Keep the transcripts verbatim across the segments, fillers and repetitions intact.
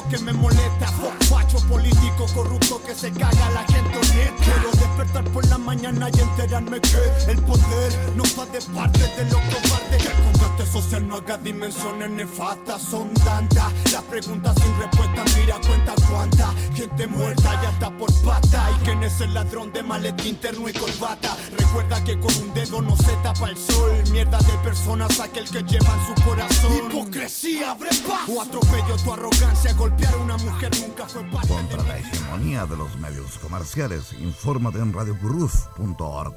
lo que me molesta. Facho político corrupto que se caga la gente honesta. Quiero despertar por la mañana y enterarme que el poder no va de parte de los cobardes. Que el contraste social no haga dimensiones nefastas. Son tantas las preguntas sin respuesta. Mira cuenta cuánta gente muerta ya está por pata. Y quién es el ladrón de maletín, terno y corbata. Recuerda que con un dedo no se tapa el sol. Mierda de personas aquel que lleva en su corazón. Hipocresía, abre paso. O atropello tu arrogancia. Golpear a una mujer nunca fue parte. Contra la hegemonía de los medios comerciales, infórmate en radio cruz punto org.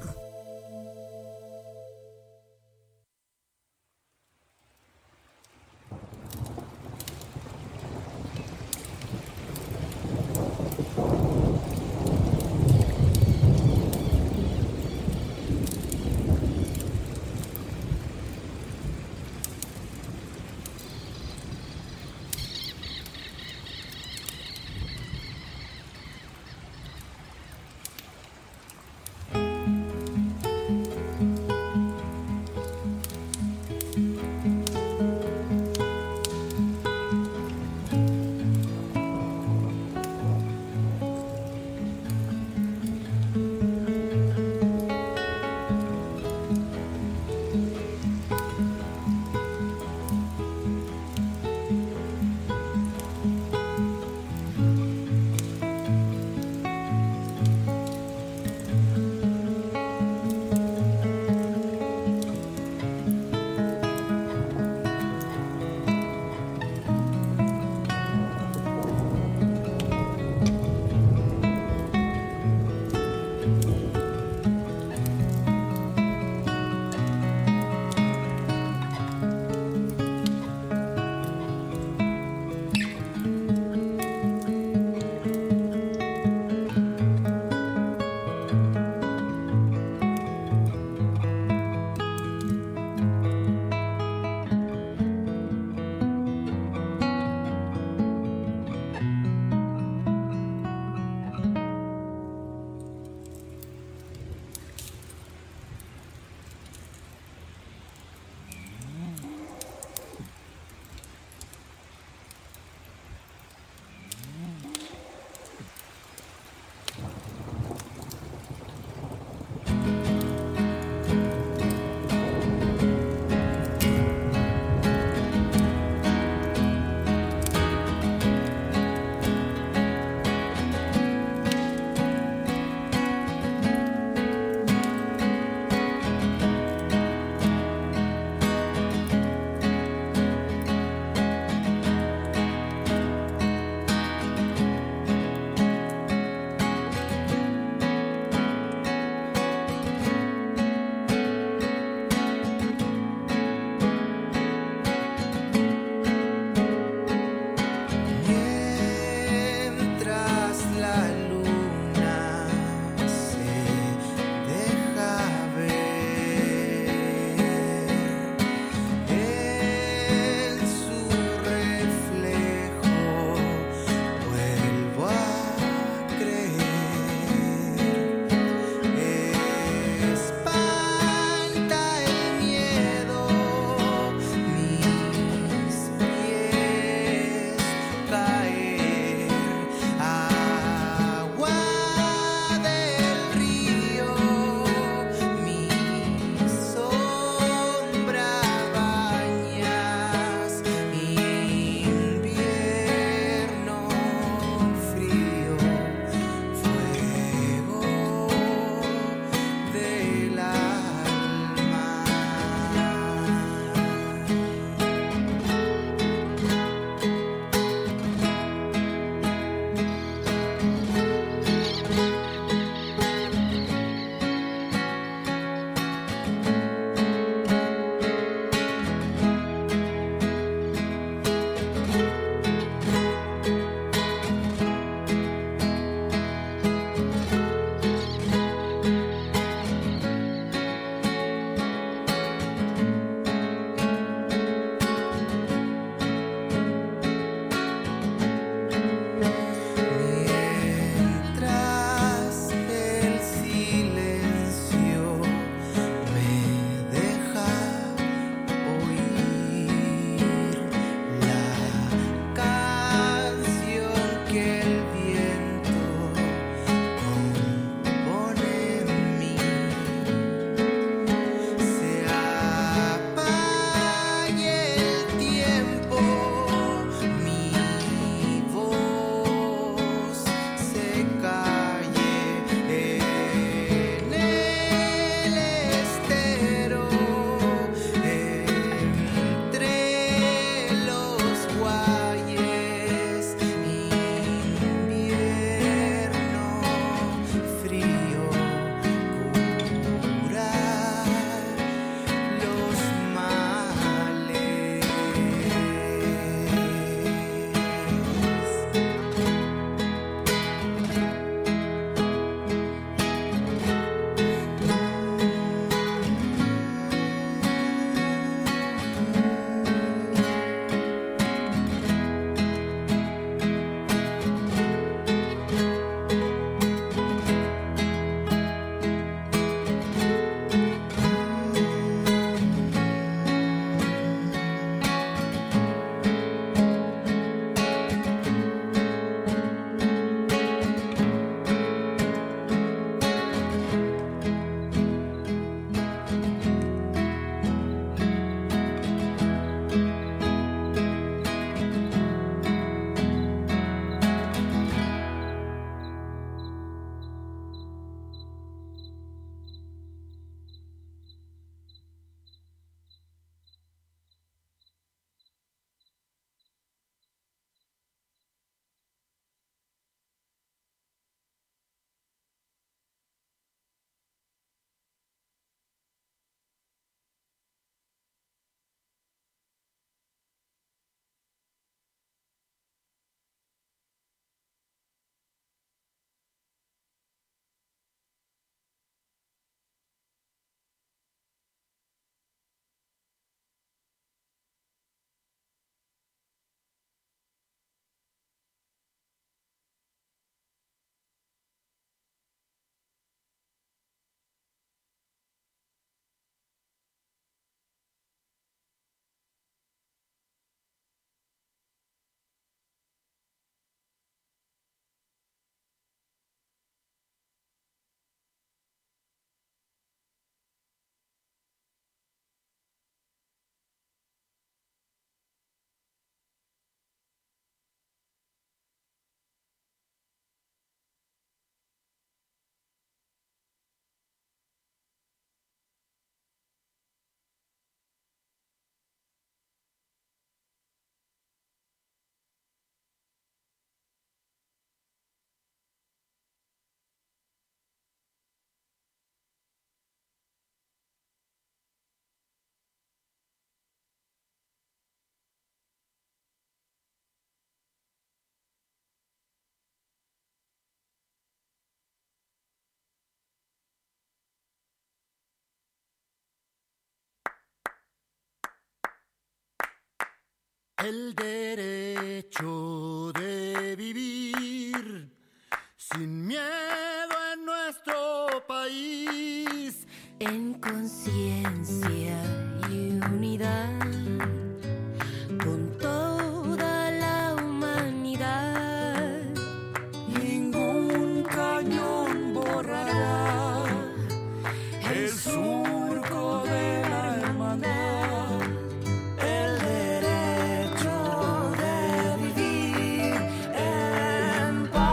El derecho de vivir sin miedo en nuestro país, en conciencia y unidad, con toda la humanidad. Ningún cañón borrará el surco de la hermandad. El derecho de vivir en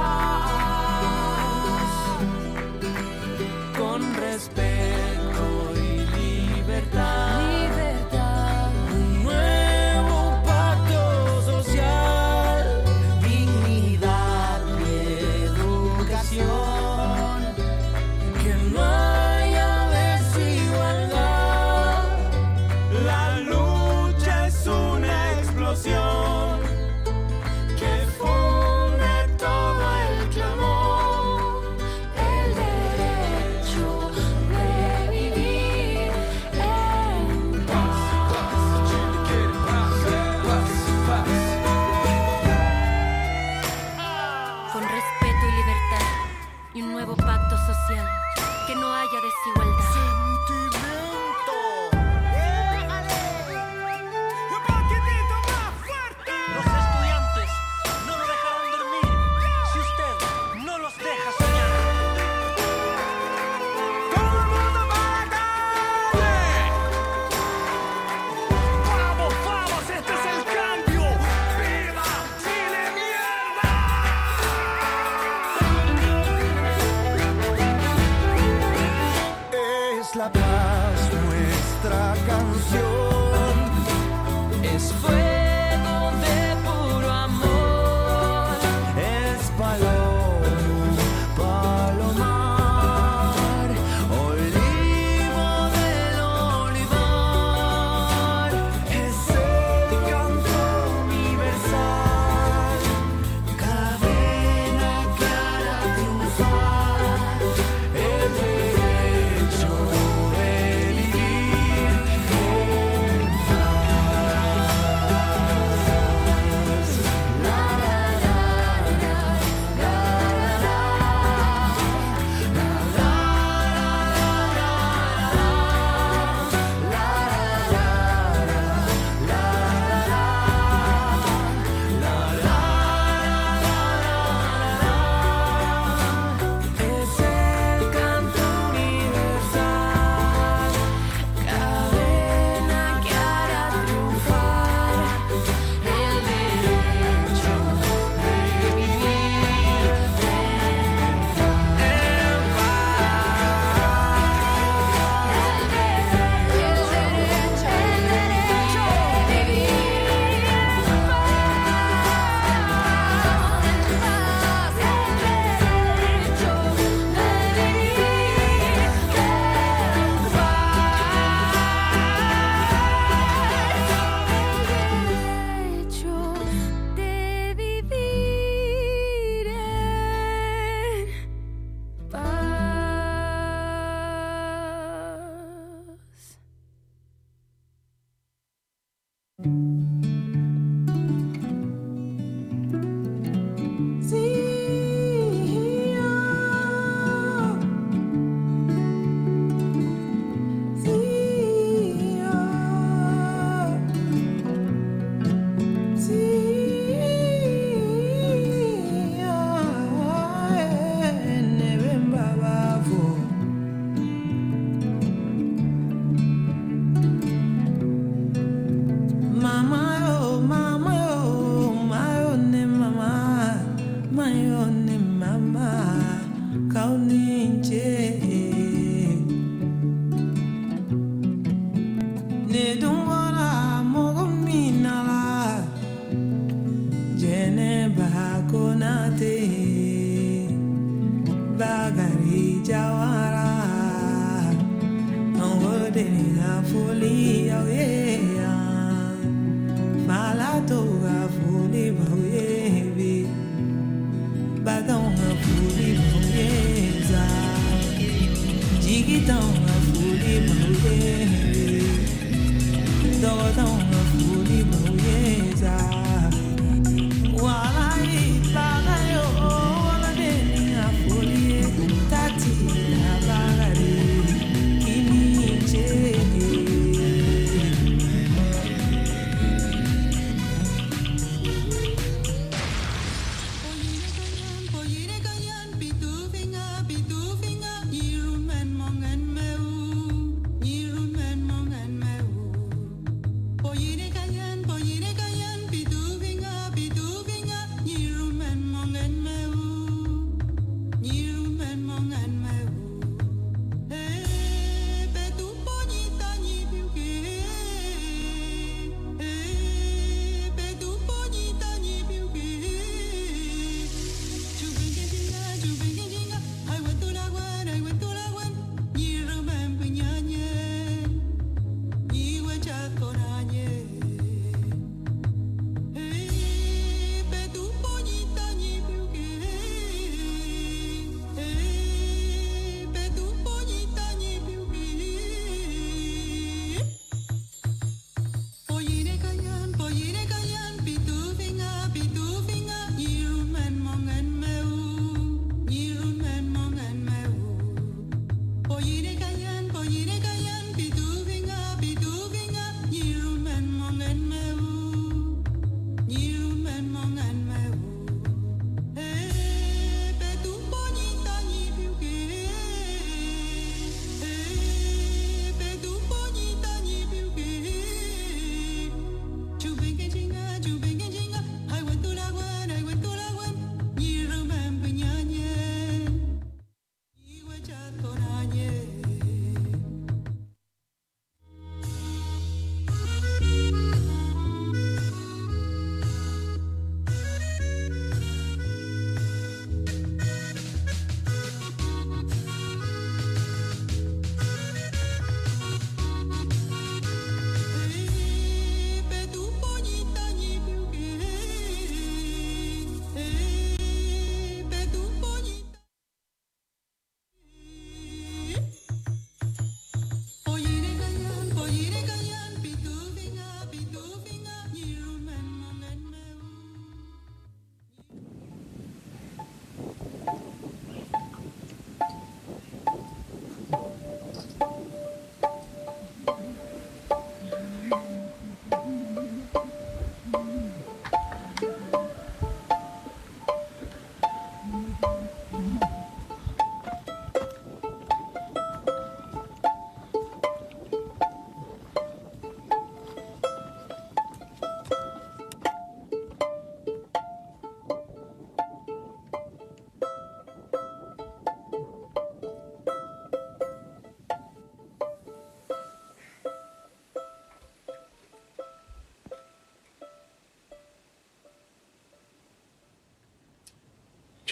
paz, con respeto y libertad. Libertad. Un nuevo pacto social, dignidad y educación. Que no haya desigualdad. La lucha es una explosión que funde todo el clamor. El derecho de vivir en paz. Con respeto y libertad y un nuevo pacto social, que no haya desigualdad. Los estudiantes no lo dejarán dormir si usted no los deja soñar. ¡Todo el mundo para la calle! ¡Vamos, vamos! ¡Este es el cambio! ¡Viva Chile, mierda! Es la paz nuestra canción. Es fuego de puro amor. Es paloma, palomar, olivo del olivar. Es el canto universal, cadena que hará triunfar el derecho de vivir en paz. La, la, la, la, la, la, la, la, es el canto universal, cadena que hará triunfar el derecho de vivir en paz. El derecho, el derecho, el derecho de vivir en paz. El derecho de vivir en paz. Mama, oh, mama, oh, my own mama, my own mama, kauninche. Ne dungora mogominala, jene bakonate, bagari jawara, ngode na foli yawe. Falatoga fuli bawebi, badonga fuli baweza, jigidonga fuli bawezi, dogodonga fuli baweza.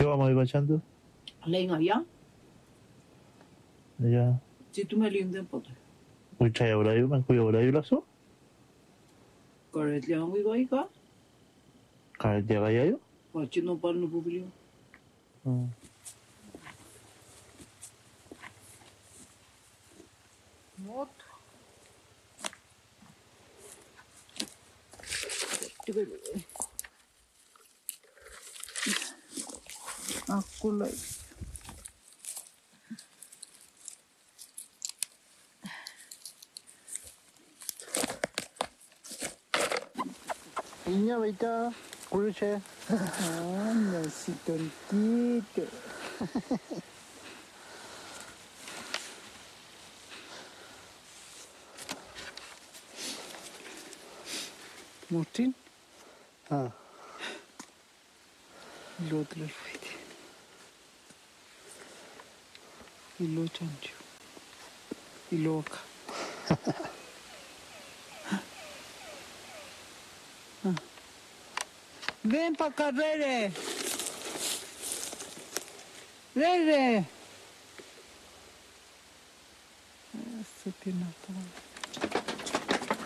Siwa mo ibachando? Lenga ya, Ya. si tú me linden por Ucha ora yu man kuyo ora yu laso? correr le hago igual igual, Ka dia ga yayo? pachi no par no publico. Hmm. Вот. Теперь акула. Inya baita kuruche. Ah, así tontito. Martin, Ah. lo otro fue. Y lo chancho. Y loca. Ven pa' acá, Rere. Rere. Eso tiene todo.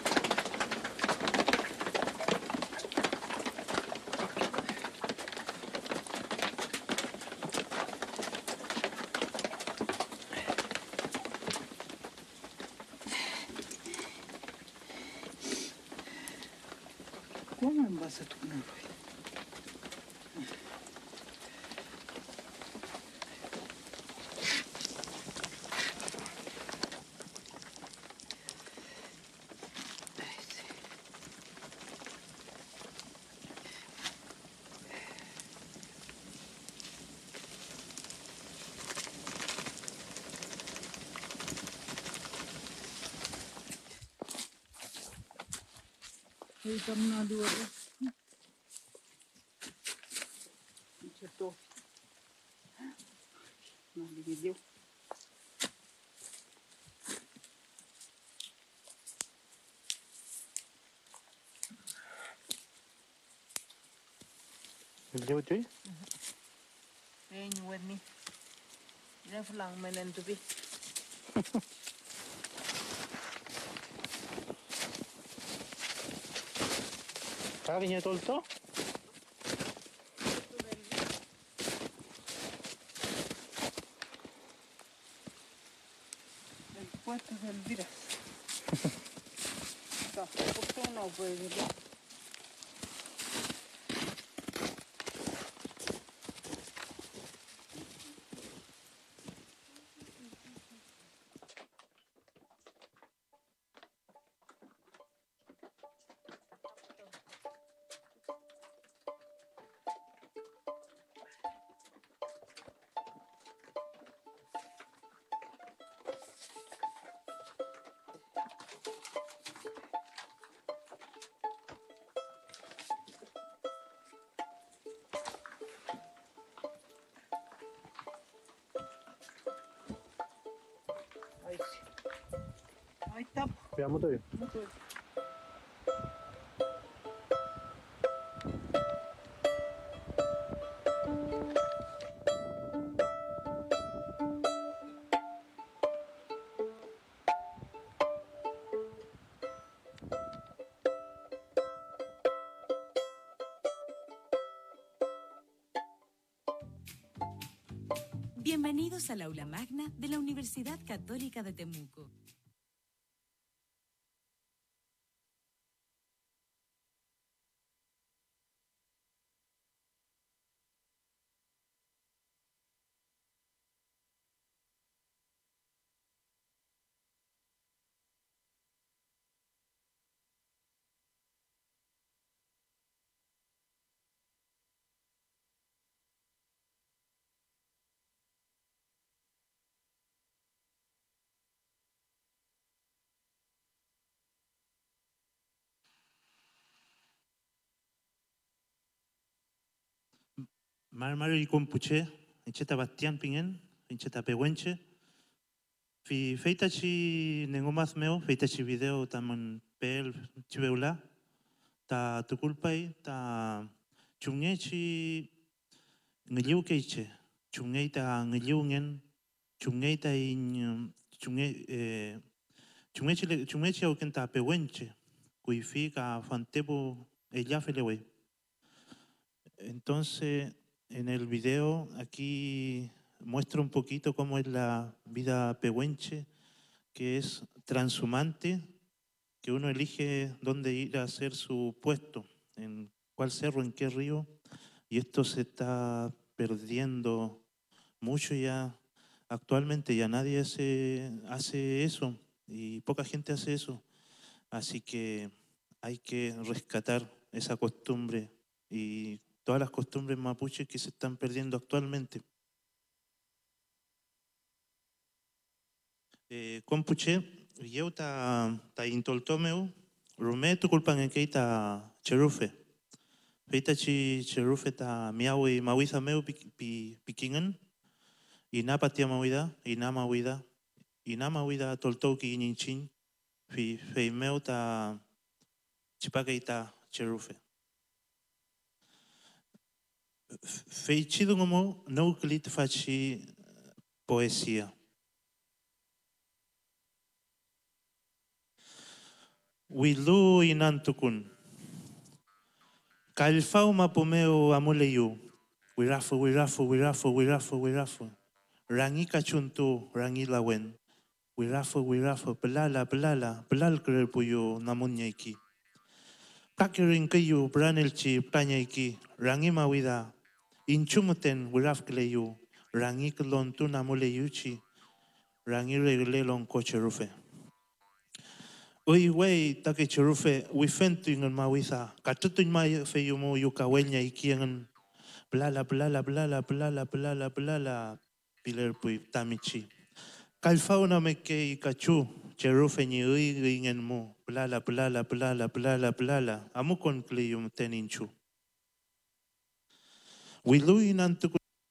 ¿Cómo vas a tu nombre? Ahí está una duda. Certo. Non li vedevo. Video cuy? Eh, nyuwen ni. Ina fulang menen tu bi. Kaya niya tolto? El puesto del viras. Está, ¿por no puede ver? Ahí sí. Ahí está. Veamos todavía. Bienvenidos al aula magna de la Universidad Católica de Temuco. Marmar y compuche, encheta bastian pingen, encheta peguenche. Fi feita chi nengo más meo, feita chi video taman pel chiveula, ta tu culpa y ta chunge chi ngeliu keiche, chungeita ngeliungen, chungeita in chunge eh chungeche chungeche o kenta pewenche, cuifica fantepo ella felewe. Entonces, en el video aquí muestro un poquito cómo es la vida pehuenche, que es transhumante, que uno elige dónde ir a hacer su puesto, en cuál cerro, en qué río, y esto se está perdiendo mucho ya. Actualmente ya nadie hace, hace eso y poca gente hace eso, así que hay que rescatar esa costumbre y todas las costumbres mapuches que se están perdiendo actualmente. Eh, Compuche, yo ta ta intoltomeu, rume tu culpan en que ta cherufe. Feita chi cherufe ta miawi mawiza meu pikingan, y na patia mawida, y na mawida, y na mawida toltou ki ninchin, fi fei meu ta chipakeita cherufe. Fei chido como no clit fachi poesía. Wilu inantukun. Kalfau mapumeo amuleyu. Wirafu, wirafu, wirafu, wirafu, wirafu. Rangi kachuntu, rangi lawen. Wirafu, wirafu, pelala, pelala, pelal kerpuyo namunyaiki. Pakirin kayu, branelchi, planyaiki, rangi mawida. Inchumuten, wiraf kleyu, rangi klontu namuleyuchi, rangi reglelon kocherufe. Uy, wey, take cherufe, wifentu ingan mawisa, katutuñ ma feyumo yukawenya ikiangan, blala, blala, blala, blala, blala, blala, piler pui tamichi. Kalfauna me ke ikachu, cherufe ni uy ingen mo, blala, blala, blala, blala, blala, amukon kleyum teninchu. Wilu inantukun.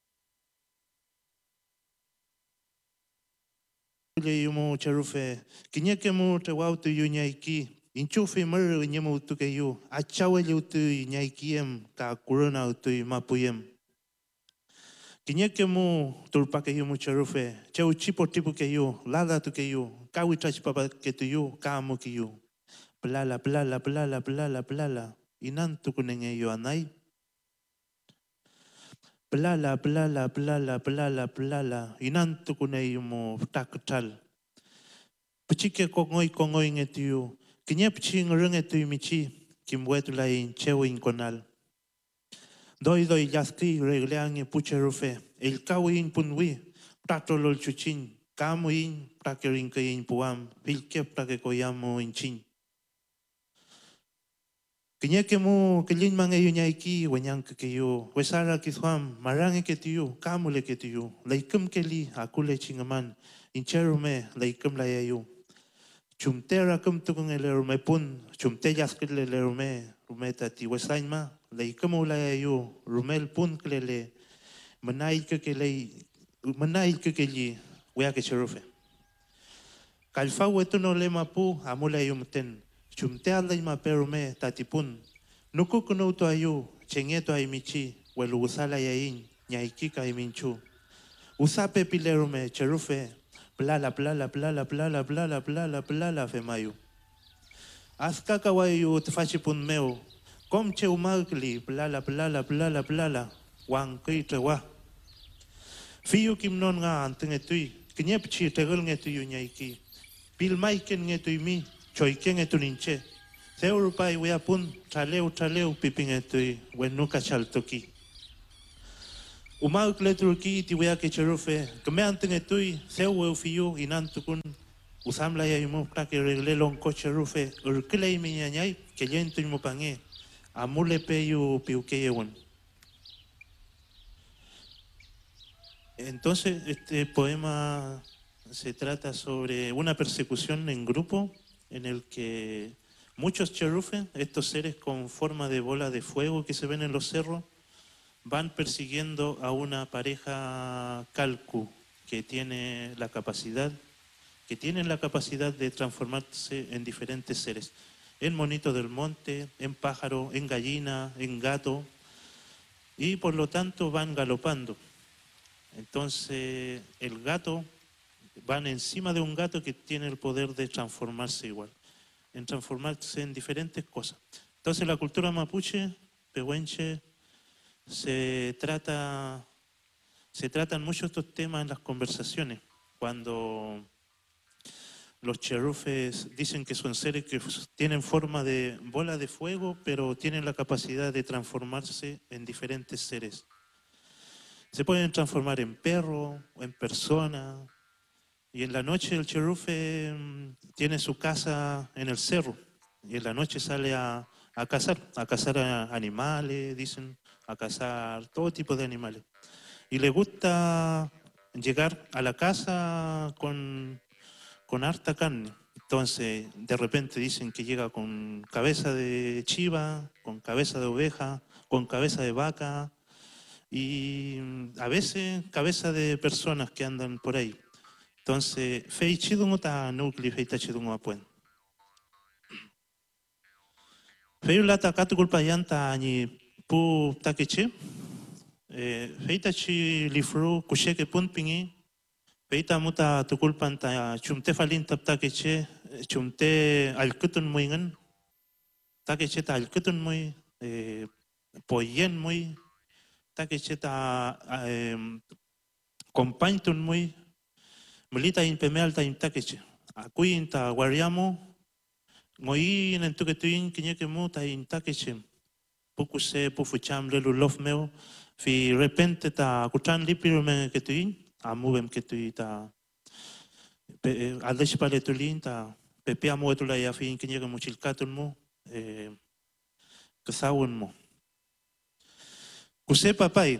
Yumo cherufe, kinyake mo tewautu yu nyaiki, inchufi mer nyemu tukeyu, achawe yutu nyaikiem ka kuruna utu mapuyem. Kinyake mo turpake yumo cherufe, cheu chipo tipu keyu, lada tukeyu, kawi chachpapa ketuyu, kamu kiyu. Plala, plala, plala, plala, plala, inantukunen yo anay. Plala, plala, plala, plala, plala, inantukune mo taktal. Pichike kongoy kongoy ngetiu, kinya piching rengetu michi, kimwetula in chewin konal. Doi doi yaski regleang pucherufe, el kawin punwi, pratolol chuchin, kamuin, prakerin kain puam, pilke prakekoyamo in chin. Kinya ke mo kelin mange yu nyaiki wenyang ke yu wesara kiswam marange ke tiu kamule ke tiu laikum keli akule chingaman incherume laikum la yu chumtera kum tukung elerume pun chumte yaskele lerume rumeta ti wesainma laikum la yu rumel pun klele manai ke kele manai ke keli wea ke cherufe kalfa wetuno le mapu amula yumten chumte alay ma perume tatipun. Nuku kuno to ayu, chengeto ay michi, welu usala yain, nyaikika ay minchu. Usape pilerume, cherufe, plala, plala, plala, plala, plala, plala, plala, femayu. Aska kawayu tfachipun meu, komche umagli, plala, plala, plala, plala, wang kitrewa. Fiyu kimnon nga antengetui, kinyepchi tegel ngetuyu nyaiki. Pilmaiken ngetui mi, choiken etuninche. Theurupai weapun, traleu traleu pipingetui, wenuka chaltoki. Umauk letruki ti wea que cherufe, que me antengetui, theu eufiu inantukun, usamla ya yumu prake reglelon cocherufe, urkile miñañay, que yento yumupange, amule peyu piukeyewan. Entonces, este poema se trata sobre una persecución en grupo, en el que muchos cherufen, estos seres con forma de bola de fuego que se ven en los cerros, van persiguiendo a una pareja calcu que tiene la capacidad, que tienen la capacidad de transformarse en diferentes seres, en monito del monte, en pájaro, en gallina, en gato, y por lo tanto van galopando. Entonces el gato, van encima de un gato que tiene el poder de transformarse igual, en transformarse en diferentes cosas. Entonces la cultura mapuche, pehuenche, se trata, se tratan mucho estos temas en las conversaciones, cuando los cherufes dicen que son seres que tienen forma de bola de fuego, pero tienen la capacidad de transformarse en diferentes seres. Se pueden transformar en perro o en persona. Y en la noche el cherufe tiene su casa en el cerro. Y en la noche sale a, a cazar, a cazar a animales, dicen, a cazar todo tipo de animales. Y le gusta llegar a la casa con... con harta carne. Entonces, de repente dicen que llega con cabeza de chiva, con cabeza de oveja, con cabeza de vaca y a veces cabeza de personas que andan por ahí. Entonces, fei chidungo ta nukli fei ta chidungo apuen. Fei lata katu kulpa yanta ni pu takeche. Fei ta chi lifru kusheke pun pingi. Peita muta tukulpan ta chumte falin tap takeche chumte alkutun muingan takeche ta alkutun muy poyen muy takeche ta compañtun muy mulita impemel ta takeche akuin ta guariamo ngoi en tuketuin kinyeke mu ta takeche pukuse pufucham lelu love meu fi repente ta kutan lipiru men ketuin amuvem que tu ita aldesh pale tulin ta pepe amu etula ya fin que llega muchilcatun mo eh kasawun mo kuse papai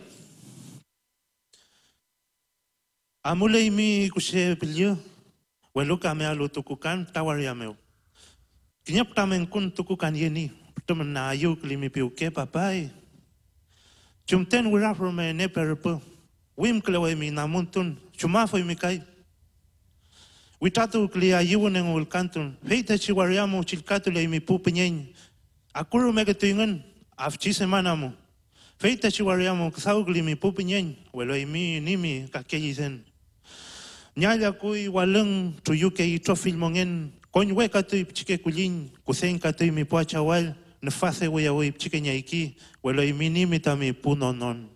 amule mi kuse pilio weluka me alu tukukan tawari ameu kinyap tamen kun tukukan yeni tumen na yuk limi piuke papai chumten wirafro me ne perpo Wim klewe mi namuntun, chuma foi mi kai. Witatu klia yiwunen ul kantun, feita chiwariamu chilkatu le mi pupinyen. Akuru megetuingen, afchi semana mu. Feita chiwariamu ksaugli mi pupinyen, welo mi nimi kakeyisen. Nyaya kui walung tuyuke i trofilmongen, konwe katu chike kulin, kusen katu mi puachawal, nefase wea wei chike nyaiki, welo mi nimi tami punonon.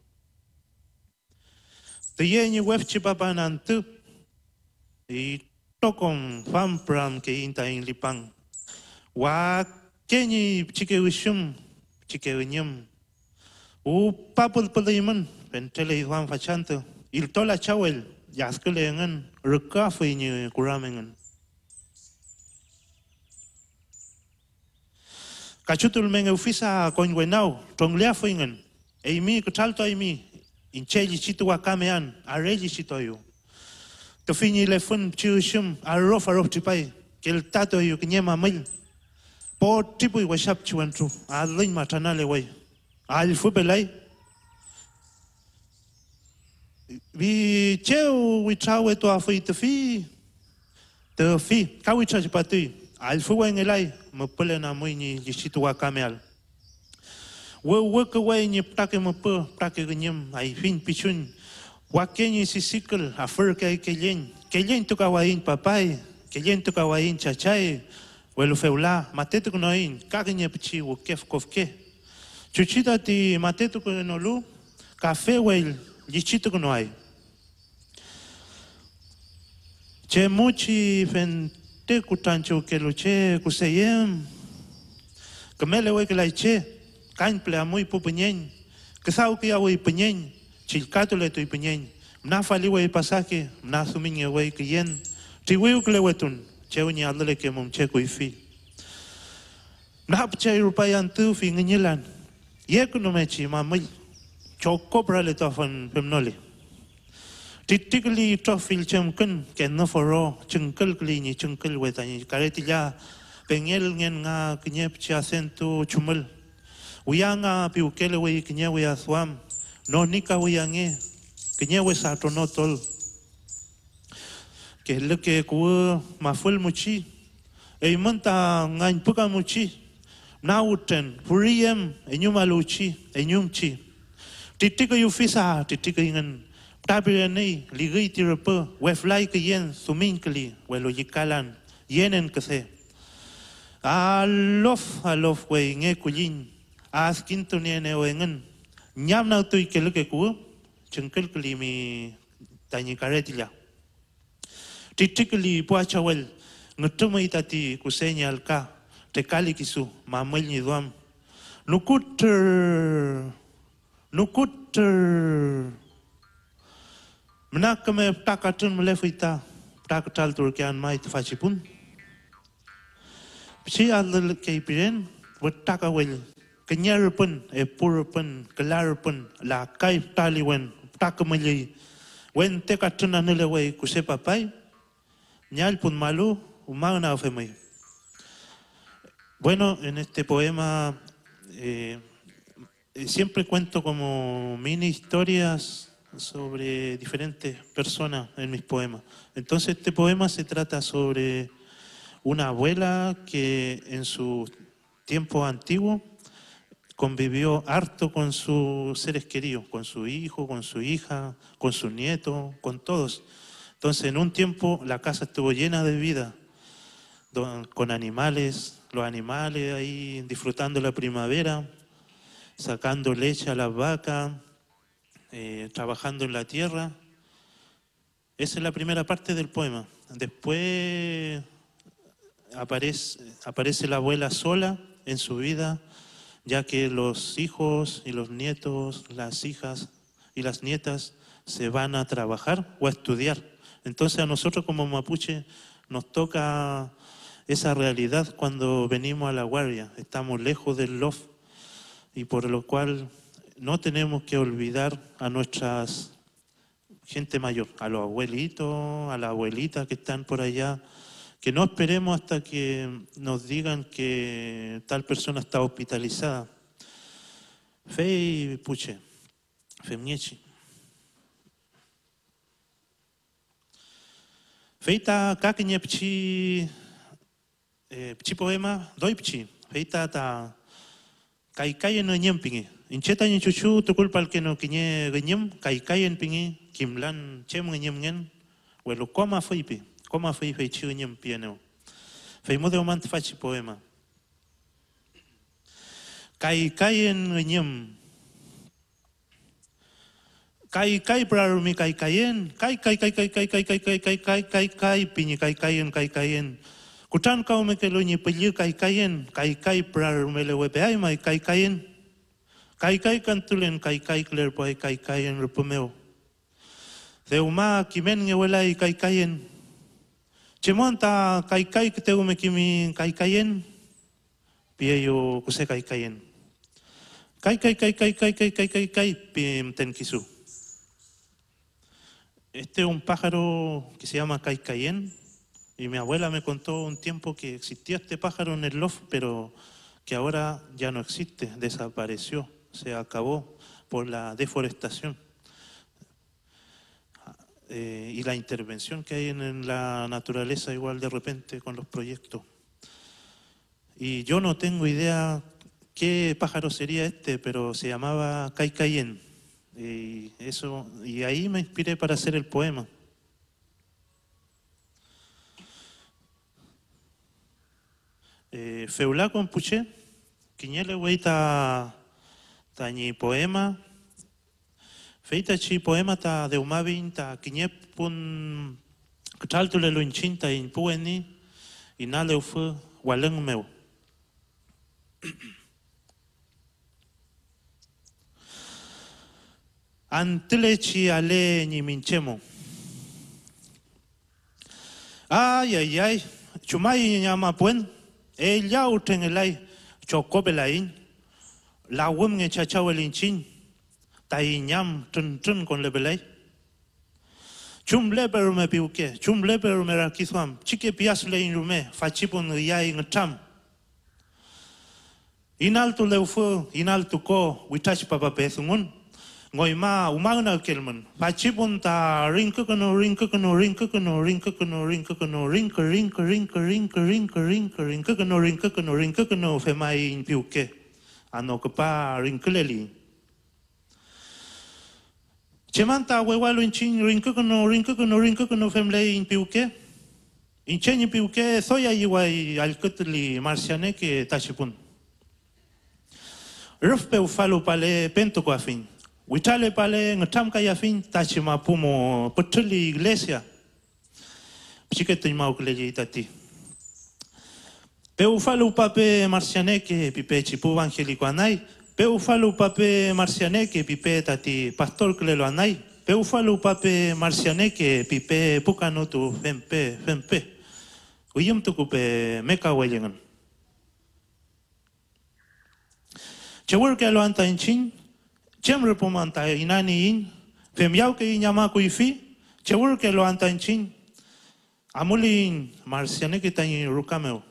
Te yeni wefchi papa nantu i tokom fam pram ke inta in lipang wa keni chike wishum chike winyum u papul puliman pentele iwan fachanto il tola chawel yaskelengan rukafu ni kuramengan kachutul menge ufisa konwenau tongleafu ingen eimi kutalto eimi Incheli chitu wakamean, areli chitoyo. To fini le fun chushum, arof arof tipai, kel tato yu kinyema mil. Po tipu wa shap chuantru, alin matanale way. Al fubelay. Vi cheu wi chawe to afi to fi. To fi, ka wi chaji patui. Al fuwa ngelay, mo pele na muini chitu wakameal. We work away ni ptake mopo ptake gnyem ai fin pichun wakeni sisikal afer kai kelen kelen to kawain papai kelen to kawain chachai welu feula matetu noin kagne pichi wo kef kofke chuchita ti matetu nolu café wel lichito noai che muchi fen te kutancho que luche kuseyem kamele we que la che Kain plea muy pupenyen, que sao que awe penyen, chilcatole to penyen, na faliwe pasake, na suminye we que yen, tiwe klewetun, chewni adle que mum checo y fi. Na pche rupayan tu fi ngilan, yek no mechi mamil, choko brale tofan pemnole. Titikli tofil chemken, que no foro, chunkel klini chunkel wetani, karetilla, pengel ngen nga knyep chasentu chumel. Uyanga piukele we kinyewe aswam no nika uyange kinyewe satronotol que le que ku maful muchi e monta ngain puka muchi na uten puriem enyuma luchi enyumchi Titika yu fisa, titika ingan. Tabira ni, ligi tirape, weflai ke yen, suminkali, welo yikalan, yenen kese. Alof, alof, we nge kulin, as kinto niene wengen. Nyam na tu ikele ke ku, chengkel kali mi tanyi karetila. Titikali puachawel, ngutuma itati kusenya alka, tekali kisu, mamel ni duam. Nukuter, nukuter. Menak kami takatun melefita, takatal Turkian mai tfachipun. Si adal kaipiren, bertakawel, kenyarpun, epurpun, kelarpun, la kai taliwen, takameli, wen tekatun anuleway kusepapai, nyalpun malu, humana ofemay. Bueno, en este poema eh, siempre cuento como mini historias sobre diferentes personas en mis poemas. Entonces este poema se trata sobre una abuela que en su tiempo antiguo convivió harto con sus seres queridos, con su hijo, con su hija, con su nieto, con todos. Entonces en un tiempo la casa estuvo llena de vida, con animales, los animales ahí disfrutando la primavera, sacando leche a las vacas, Eh, trabajando en la tierra. Esa es la primera parte del poema. Después aparece, aparece la abuela sola en su vida, ya que los hijos y los nietos, las hijas y las nietas se van a trabajar o a estudiar. Entonces a nosotros como mapuche nos toca esa realidad cuando venimos a la guardia. Estamos lejos del lof y por lo cual no tenemos que olvidar a nuestras gente mayor, a los abuelitos, a las abuelitas que están por allá, que no esperemos hasta que nos digan que tal persona está hospitalizada. Fei puche, femniechi. Feita kakenye pchi, pchi poema, doi pchi. Feita ta kaikai no nyempingi. Incheta ni chuchu tu culpa al que no quiñe genyem, kaikai en pingi, kimlan chem genyem ngen, welo coma feipi, coma fei fei chi genyem piano. Feimo de omant fachi poema. Kaikai en genyem. Kaikai prarumi kaikai en, kai kai kai kai kai kai kai kai kai kai kai kai pingi kaikai en kaikai en. Kutan kau me que lo ni pelli kaikai en, kaikai prarumi le wepe ai mai kaikai en. Kai kai cantulen kai kai cler poi kai kai en rupumeo. Deuma kimen ngewela i kai kai en. Chemonta kai kai que te ume kimi kai kai en. Pie yo kuse kai kai en. Kai kai kai kai kai kai kai kai kai pim tenkisu. Este es un pájaro que se llama kai kai en y mi abuela me contó un tiempo que existía este pájaro en el lof, pero que ahora ya no existe, desapareció. Se acabó por la deforestación eh, y la intervención que hay en, en la naturaleza igual de repente con los proyectos. Y yo no tengo idea qué pájaro sería este, pero se llamaba Kaikaién. Y, eso, y ahí me inspiré para hacer el poema. Eh, Feulá con Puché, Quiñele Hueita. Tañi poema, feita chi poema ta de umabin ta kiñep pun kchaltule lunchin ta in pueni inale ufu waleng meu. Antele chi ale ni minchemo. Ay ay ay, chumai nyama puen, e yau tengelai chokobelain. La wum nge chachawe linchin, tai nyam tun tun con lebelay. Chum leber me piuke, chum leber me rakiswam, chike pias le inume, fachipun yai ngtam. Inaltu leufu, inaltu ko, witach papa pesungun. Ngoima umagna kelman, fachipun ta rinkukuno, rinkukuno, rinkukuno, rinkukuno, rinkukuno, rinku, rinku, rinku, rinku, rinku, rinku, rinkukuno, rinkukuno, rinkukuno, femai in piuke. Ano ka pa rinkuleli. Chemanta huehualo inchin rincocono rincocono rincocono femlei in piuque. Inchenyi piuque soya iguai alcutli marcianeque tachipun. Rufpe ufalo pale pento coafin. Huichale pale ngatam kayafin tachimapumo putuli iglesia. Chiquete y mauclegi tati. Peu falu pape marcianeque pipe chipu evangélico anay. Peu falu pape marcianeque pipe tati pastor clelo anay. Peu falu pape marcianeque pipe pucano tu fempe fempe. Uyum tu cupe meca huellengan. Chewur que lo anta en chin. Chem repomanta inani in. Femiau que inyama kuifi. Chewur que lo anta en chin. Amulin marcianeque tañi rucameo.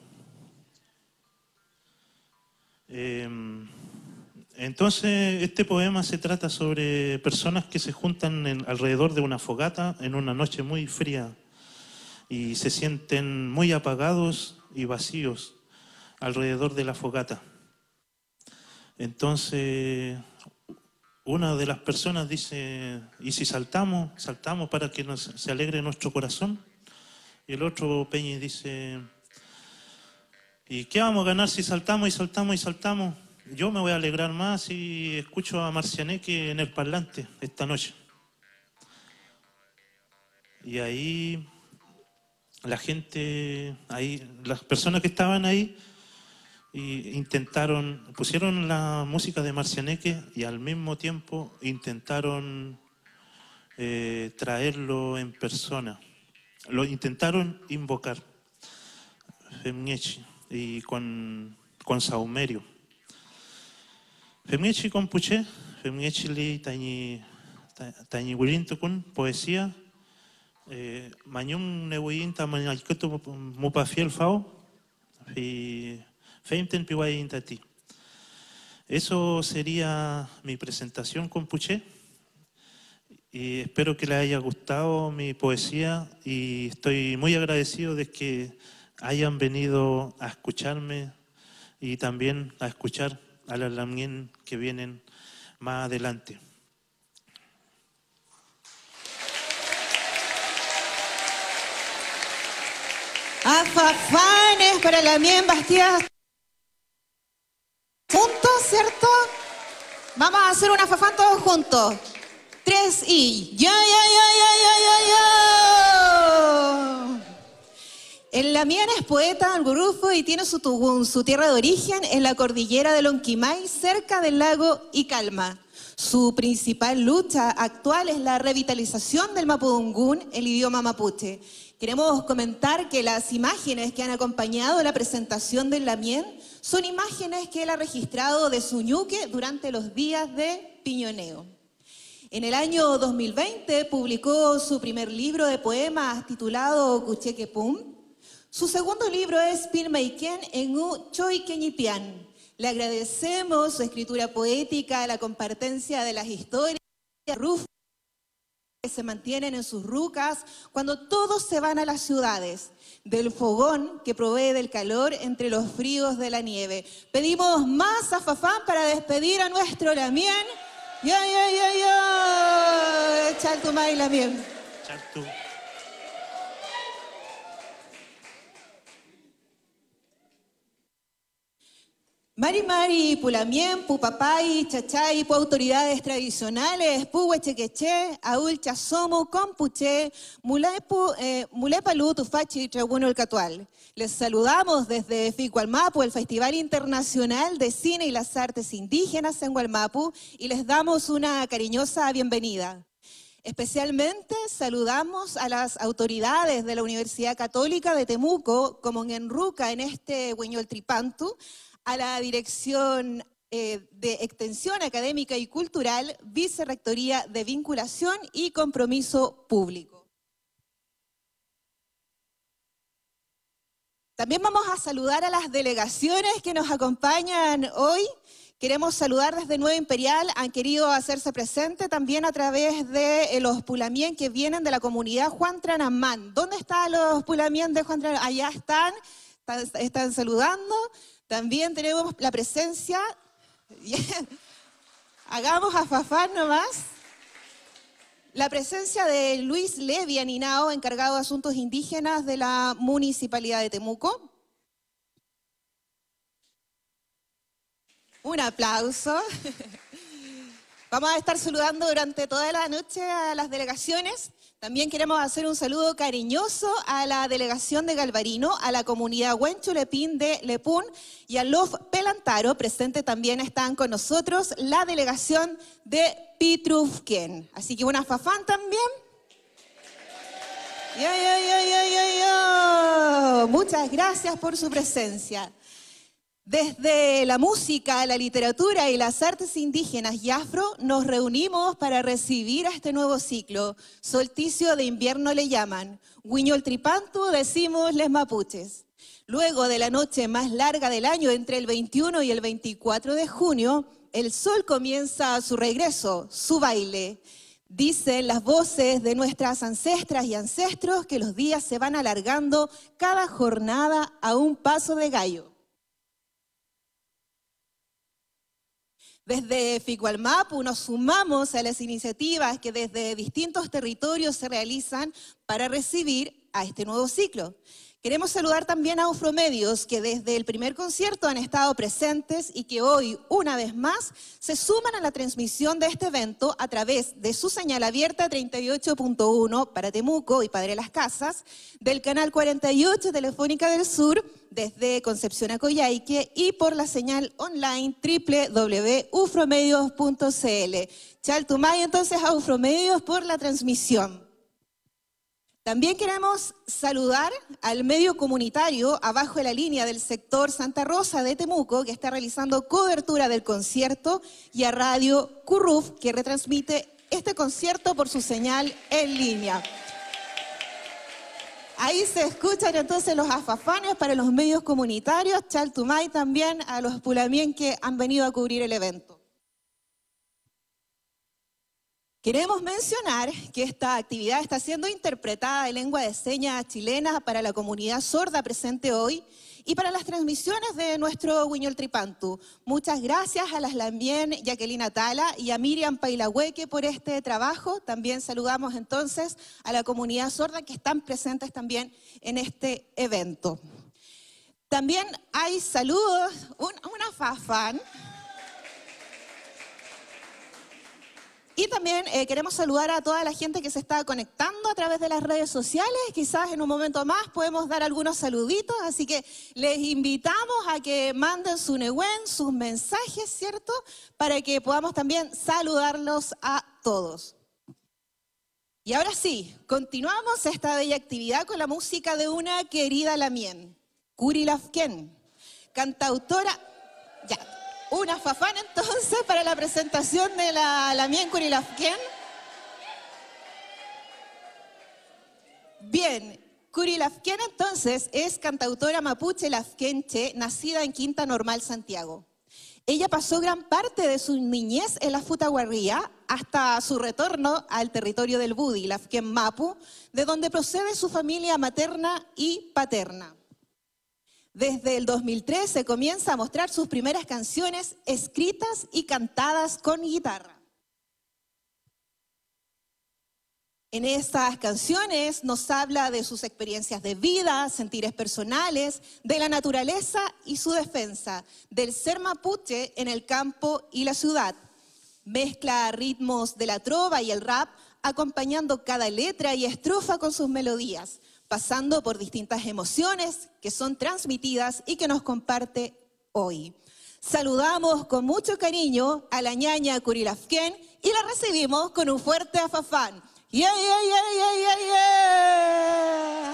Eh, entonces, este poema se trata sobre personas que se juntan en, alrededor de una fogata en una noche muy fría y se sienten muy apagados y vacíos alrededor de la fogata. Entonces, una de las personas dice, ¿y si saltamos? Saltamos para que nos, se alegre nuestro corazón. Y el otro Peñi dice, ¿y qué vamos a ganar si saltamos y saltamos y saltamos? Yo me voy a alegrar más si escucho a Marcianeque en el parlante esta noche. Y ahí la gente, ahí, las personas que estaban ahí y intentaron, pusieron la música de Marcianeque y al mismo tiempo intentaron eh, traerlo en persona. Lo intentaron invocar, Femniechi, y con, con saumerio. Femniechi con puché, Femniechi li tañi tañi kun poesía, eh, mañum nehuin tamanalkutu mupafiel fao, y feimten piwai intati. Eso sería mi presentación con puché. Y espero que les haya gustado mi poesía y estoy muy agradecido de que hayan venido a escucharme y también a escuchar a las lamien que vienen más adelante. Afafanes para Lamien Bastidas. Juntos, ¿cierto? Vamos a hacer un afafán todos juntos. Tres y ya, ya, ya, ya, ya, ya, ya. El Lamien es poeta alborufo y tiene su, tugún, su tierra de origen en la cordillera de Lonquimay, cerca del lago Icalma. Su principal lucha actual es la revitalización del mapudungún, el idioma mapuche. Queremos comentar que las imágenes que han acompañado la presentación del Lamien son imágenes que él ha registrado de su ñuque durante los días de piñoneo. En el año dos mil veinte publicó su primer libro de poemas titulado Cuchequepum. Su segundo libro es Pilmaiken en U Choiqueñipian. Le agradecemos su escritura poética, la compartencia de las historias que se mantienen en sus rucas cuando todos se van a las ciudades, del fogón que provee del calor entre los fríos de la nieve. Pedimos más afafán para despedir a nuestro Lamien. Ya, ya, ya, ya. Chaltumay Lamien. Chaltu. Mari Mari, Pulamien, Pupapay, Chachay, Pu autoridades tradicionales, Pu Huechequeché, Aul Chasomo, Compuché, Mulepu, eh, Mulepalu, Tufachi, Trabuno el Catual. Les saludamos desde Ficualmapu, el Festival Internacional de Cine y las Artes Indígenas en Gualmapu, y les damos una cariñosa bienvenida. Especialmente saludamos a las autoridades de la Universidad Católica de Temuco, como en Enruca, en este Hueñol Tripantu, a la Dirección eh, de Extensión Académica y Cultural, Vicerrectoría de Vinculación y Compromiso Público. También vamos a saludar a las delegaciones que nos acompañan hoy. Queremos saludar desde Nueva Imperial, han querido hacerse presente también a través de eh, los Pulamien que vienen de la comunidad Juan Tranamán. ¿Dónde están los Pulamien de Juan Tranamán? Allá están, están, están saludando. También tenemos la presencia, hagamos afafán nomás, La presencia de Luis Levi Aninao, encargado de asuntos indígenas de la Municipalidad de Temuco. Un aplauso. Vamos a estar saludando durante toda la noche a las delegaciones. También queremos hacer un saludo cariñoso a la delegación de Galvarino, a la comunidad Huenchulepín de Lepún y a Lof Pelantaro. Presente también están con nosotros la delegación de Pitrufquén. Así que una fafán también. Yo, yo, yo, yo, yo, yo. Muchas gracias por su presencia. Desde la música, la literatura y las artes indígenas y afro nos reunimos para recibir a este nuevo ciclo. Solsticio de invierno le llaman. Huiñoltripantu decimos les mapuches. Luego de la noche más larga del año, entre el veintiuno y el veinticuatro de junio, el sol comienza su regreso, su baile. Dicen las voces de nuestras ancestras y ancestros que los días se van alargando cada jornada a un paso de gallo. Desde Ficualmapu nos sumamos a las iniciativas que desde distintos territorios se realizan para recibir a este nuevo ciclo. Queremos saludar también a Ufromedios, que desde el primer concierto han estado presentes y que hoy, una vez más, se suman a la transmisión de este evento a través de su señal abierta treinta y ocho punto uno para Temuco y Padre Las Casas, del canal cuarenta y ocho Telefónica del Sur, desde Concepción a Coyhaique y por la señal online doble u doble u doble u punto ufromedios punto c l. Chaltumay entonces a Ufromedios por la transmisión. También queremos saludar al medio comunitario abajo de la línea del sector Santa Rosa de Temuco, que está realizando cobertura del concierto, y a Radio Curruf, que retransmite este concierto por su señal en línea. Ahí se escuchan entonces los afafanes para los medios comunitarios, Chaltumay también a los pulamien que han venido a cubrir el evento. Queremos mencionar que esta actividad está siendo interpretada en lengua de señas chilena para la comunidad sorda presente hoy y para las transmisiones de nuestro Huiñoltripantu. Muchas gracias a las Lambien Jacqueline Atala y a Miriam Pailahueque por este trabajo. También saludamos entonces a la comunidad sorda que están presentes también en este evento. También hay saludos, un, una fafán. Y también eh, queremos saludar a toda la gente que se está conectando a través de las redes sociales. Quizás en un momento más podemos dar algunos saluditos, así que les invitamos a que manden su nehuen, sus mensajes, ¿cierto? Para que podamos también saludarlos a todos. Y ahora sí, continuamos esta bella actividad con la música de una querida Lamien, Curilafquén, cantautora... Ya. Una fafán entonces para la presentación de la Lamien Curilafquén. Bien, Curilafquén entonces es cantautora mapuche lafquenche, nacida en Quinta Normal, Santiago. Ella pasó gran parte de su niñez en la Futahuarría hasta su retorno al territorio del Budi, Lafquén Mapu, de donde procede su familia materna y paterna. Desde el dos mil trece comienza a mostrar sus primeras canciones escritas y cantadas con guitarra. En estas canciones nos habla de sus experiencias de vida, sentires personales, de la naturaleza y su defensa, del ser mapuche en el campo y la ciudad. Mezcla ritmos de la trova y el rap, acompañando cada letra y estrofa con sus melodías, pasando por distintas emociones que son transmitidas y que nos comparte hoy. Saludamos con mucho cariño a la ñaña Curilafquén y la recibimos con un fuerte afafán. ¡Yeah, yeah, yeah, yeah, yeah, yeah!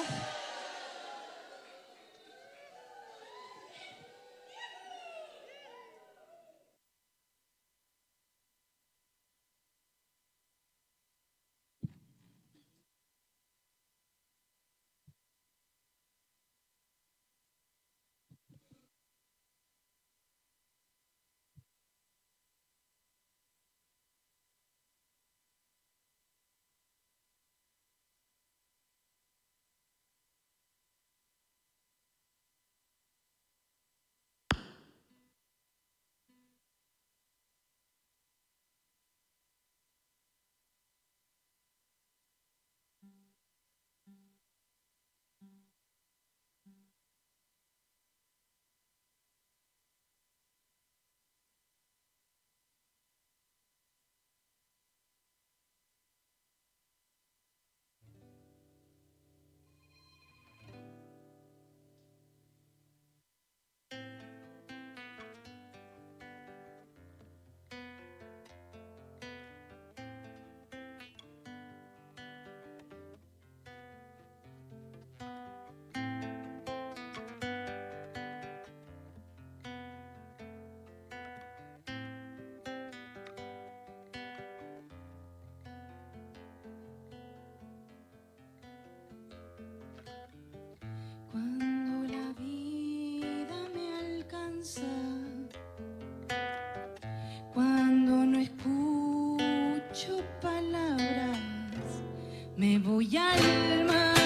Me voy al mar,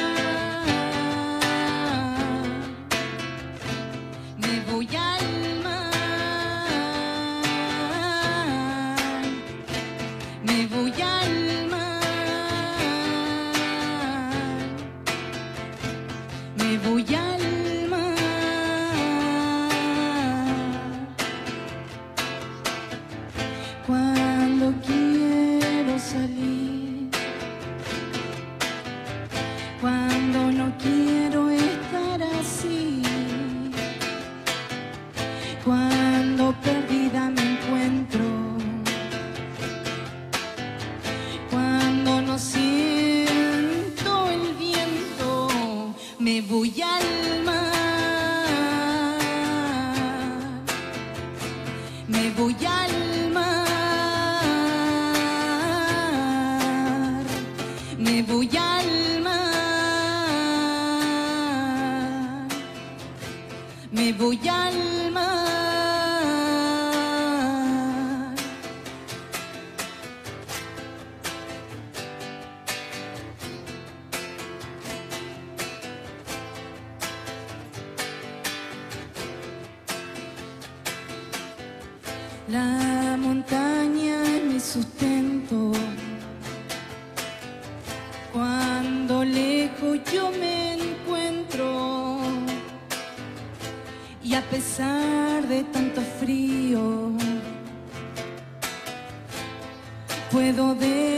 me voy al mar, me voy al mar, me voy al mar. Cuando quiero salir, cuando no quiero estar así, cuando perdida me encuentro, cuando no siento el viento, me voy al mar, me voy al mar, me voy al mar. Me voy al mar. La montaña es mi sustento. Cuando lejos yo me encuentro, y a pesar de tanto frío, puedo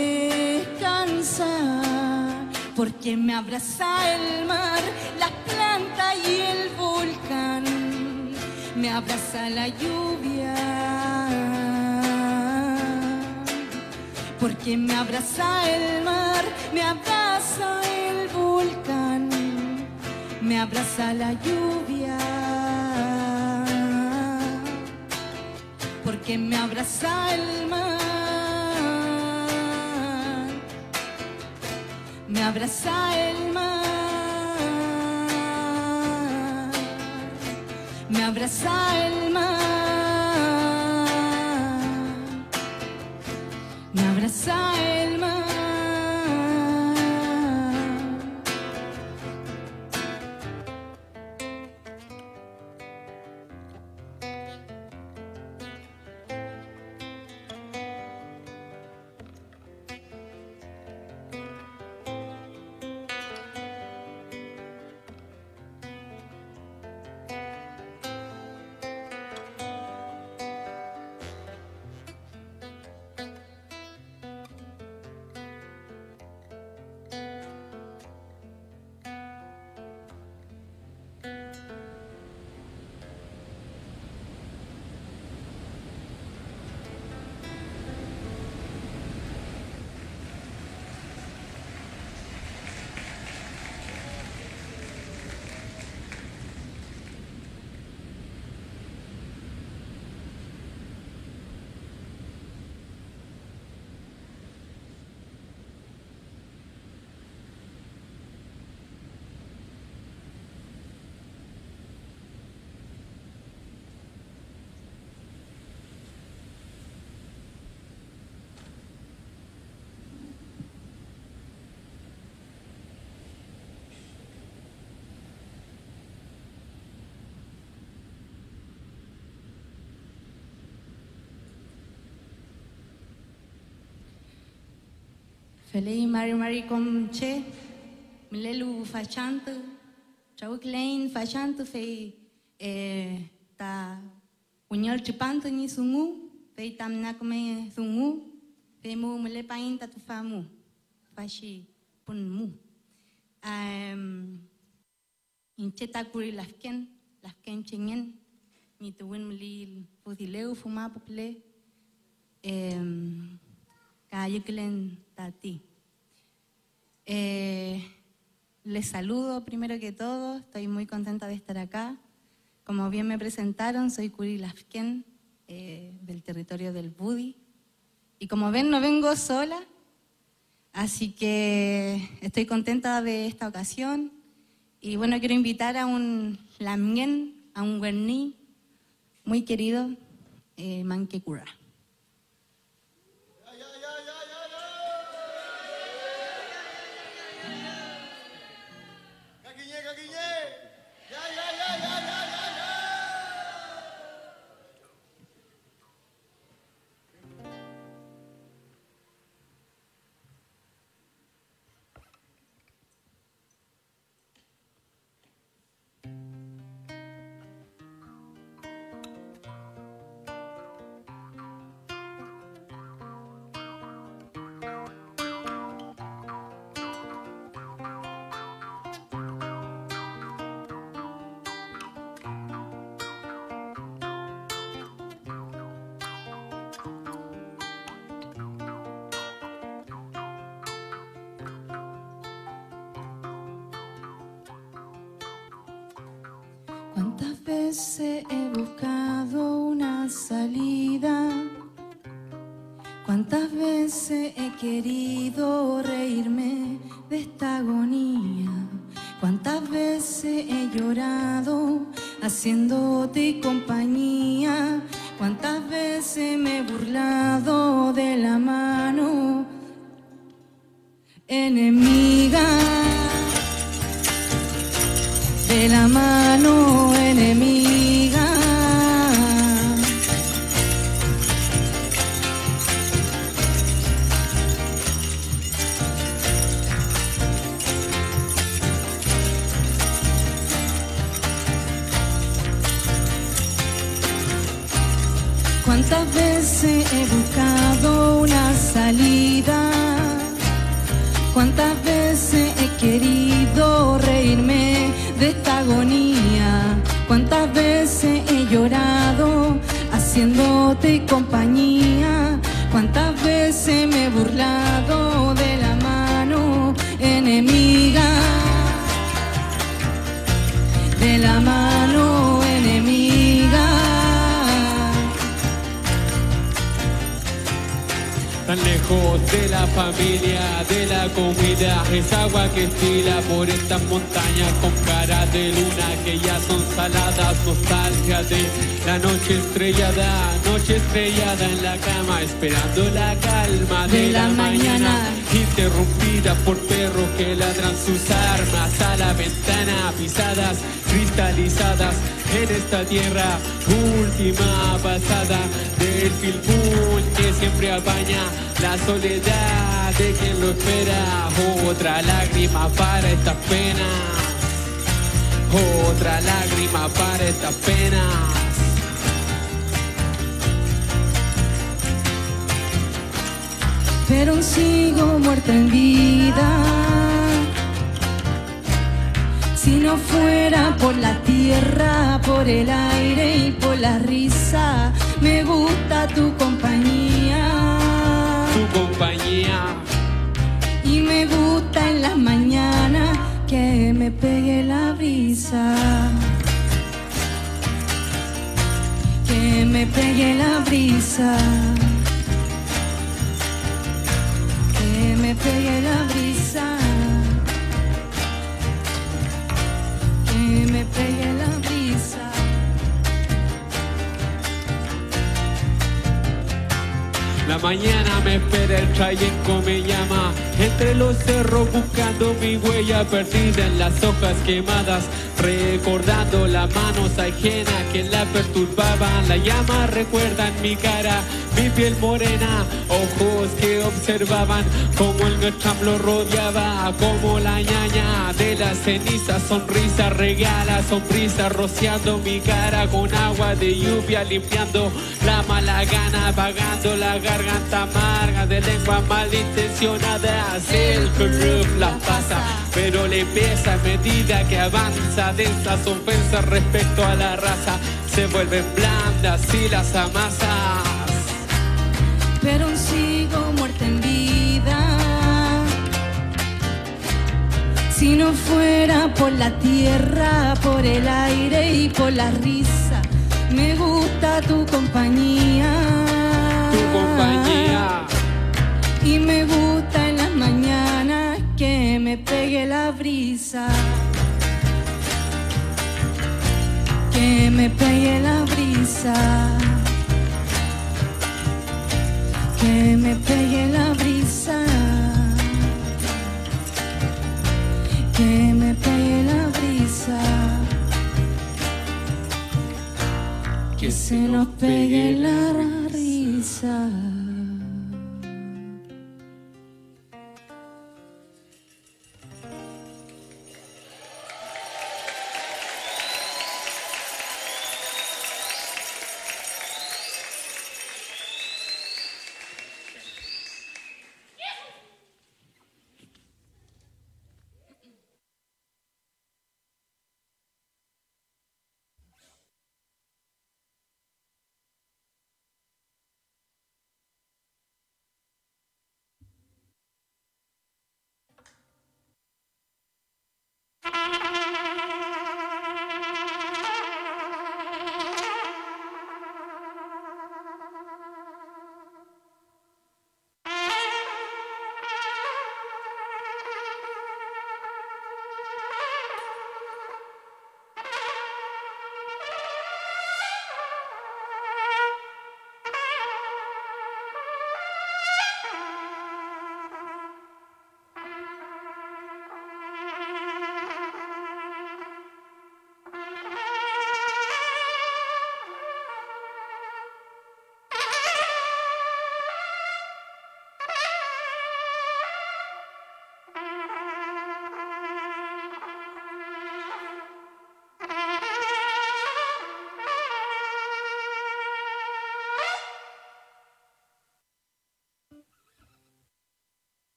descansar, porque me abraza el mar, las plantas y el volcán, me abraza la lluvia, porque me abraza el mar, me abraza el volcán, me abraza la lluvia, porque me abraza el mar, me abraza el mar, me abraza el mar, me abraza el mar. Feliz Mari Mari Comche, Milelu Fachanto, Chau Klein Fachanto fei ta Unyal Chipanto ni sungu, fei tam nakme sungu, fei mu melepain tatu famu, fashi pun mu. Incheta kuri lafken, lafken chingen, ni tuwin mili fudileu fuma pople, Kayuklen Tati. Eh, les saludo primero que todo, estoy muy contenta de estar acá. Como bien me presentaron, soy Kuri Lafken, eh, del territorio del Budi. Y como ven, no vengo sola, así que estoy contenta de esta ocasión. Y bueno, quiero invitar a un Lamgen, a un Werni muy querido, eh, Mankekura. ¿Cuántas veces he buscado una salida? ¿Cuántas veces he querido reírme de esta agonía? ¿Cuántas veces he llorado haciéndote compañía? ¿Cuántas veces me he burlado de la mano enemiga? De la mano enemiga. ¿Cuántas veces he buscado una salida? ¿Cuántas veces he querido reírme de esta agonía? ¿Cuántas veces he llorado haciéndote compañía? ¿Cuántas veces me he burlado de la mano enemiga? De la mano enemiga. Tan lejos de la familia, de la comida, es agua que estila por estas montañas con cara de luna que ya son saladas, nostalgia de la noche estrellada, noche estrellada en la cama, esperando la calma de, de la, la mañana, mañana, interrumpida por perros que ladran sus armas a la ventana, pisadas cristalizadas en esta tierra, última pasada del filbún que siempre apaña la soledad de quien lo espera. Otra lágrima para estas penas, otra lágrima para estas penas. Pero aún sigo muerta en vida. Si no fuera por la tierra, por el aire y por la risa, me gusta tu compañía. Tu compañía. Y me gusta en las mañanas que me pegue la brisa. Que me pegue la brisa. Que me pegue la brisa. Que me pegue la brisa. La mañana me espera, el trayecto me llama entre los cerros buscando mi huella perdida en las hojas quemadas, recordando las manos ajenas que la perturbaban. La llama recuerda en mi cara, mi piel morena, ojos que observaban como el Metram lo rodeaba, como la ñaña de la ceniza, sonrisa regala, sonrisa rociando mi cara con agua de lluvia, limpiando la mala gana, apagando la garganta amarga de lengua malintencionada. El corrupt la pasa, pero le pesa a medida que avanza de estas ofensas respecto a la raza, se vuelven blandas y las amasas. Pero aún sigo muerta en vida. Si no fuera por la tierra, por el aire y por la risa, me gusta tu compañía. Tu compañía. Y me gusta en las mañanas que me pegue la brisa. Que me pegue la brisa. Que me pegue la brisa. Que me pegue la brisa. Que se nos pegue la risa.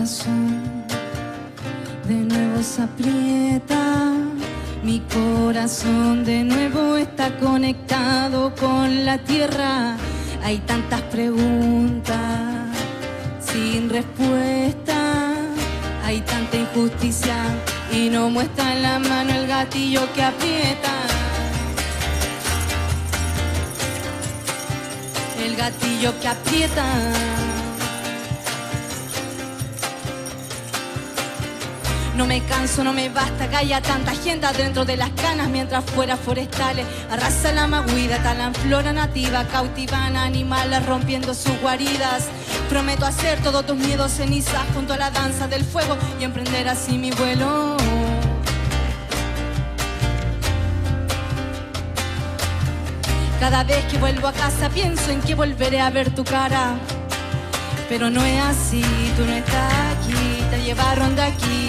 corazón de nuevo se aprieta, mi corazón de nuevo está conectado con la tierra. Hay tantas preguntas sin respuesta, hay tanta injusticia y no muestra en la mano el gatillo que aprieta. El gatillo que aprieta. No me canso, no me basta, que haya tanta gente adentro de las canas, mientras fuera forestales arrasa la magüida, talan flora nativa, cautivan animales rompiendo sus guaridas. Prometo hacer todos tus miedos cenizas junto a la danza del fuego y emprender así mi vuelo. Cada vez que vuelvo a casa pienso en que volveré a ver tu cara, pero no es así, tú no estás aquí, te llevaron de aquí.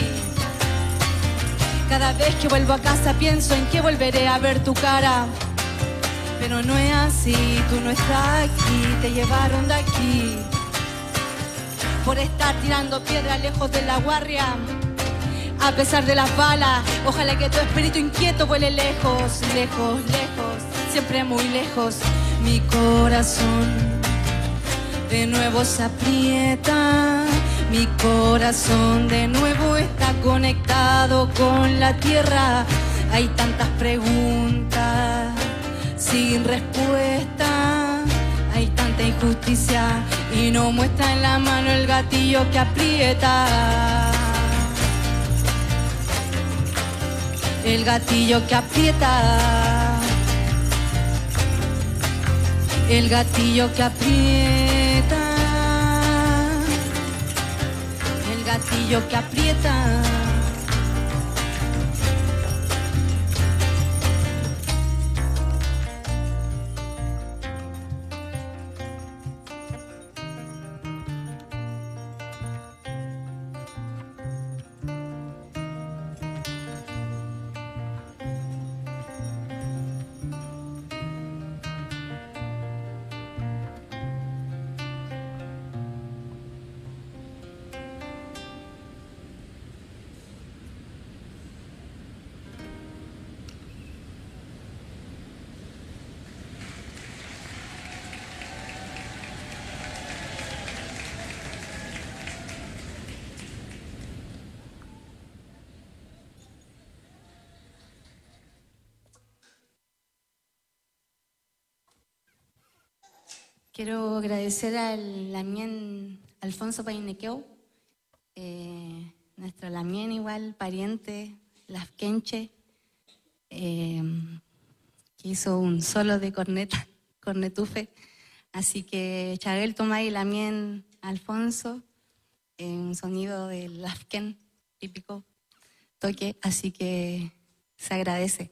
Cada vez que vuelvo a casa pienso en que volveré a ver tu cara, pero no es así, tú no estás aquí, te llevaron de aquí. Por estar tirando piedras lejos de la guardia, a pesar de las balas, ojalá que tu espíritu inquieto vuele lejos, lejos, lejos, siempre muy lejos. Mi corazón de nuevo se aprieta, mi corazón de nuevo está conectado con la tierra. Hay tantas preguntas sin respuesta, hay tanta injusticia y no muestra en la mano el gatillo que aprieta. El gatillo que aprieta. El gatillo que aprieta. El gatillo que aprieta. Quiero agradecer al Lamien Alfonso Painequeu, eh, nuestro Lamien igual, pariente, Lafkenche, eh, que hizo un solo de corneta, cornetufe. Así que Chaguel Tomay, Lamien Alfonso, eh, un sonido del Lafken típico, toque, así que se agradece.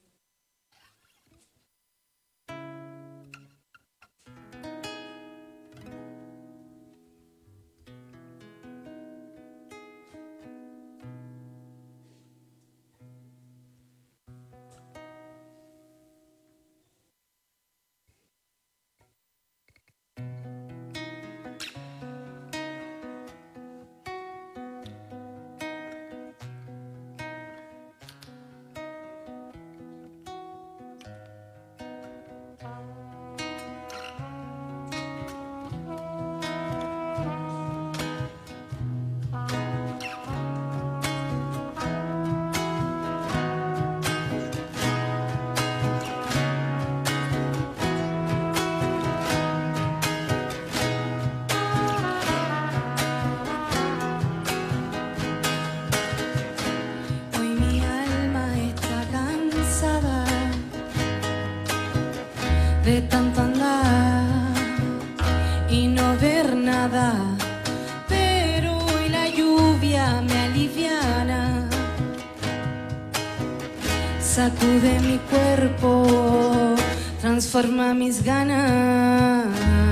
De tanto andar y no ver nada, pero hoy la lluvia me aliviana, sacude mi cuerpo, transforma mis ganas.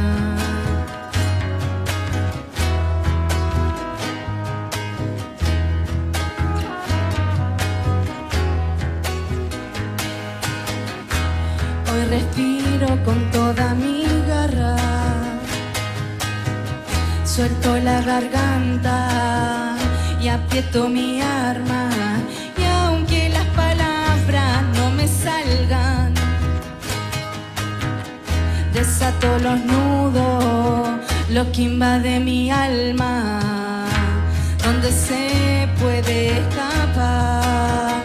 Hoy respiro con toda mi garra, suelto la garganta y aprieto mi arma. Y aunque las palabras no me salgan, desato los nudos, lo que invade mi alma, donde se puede escapar,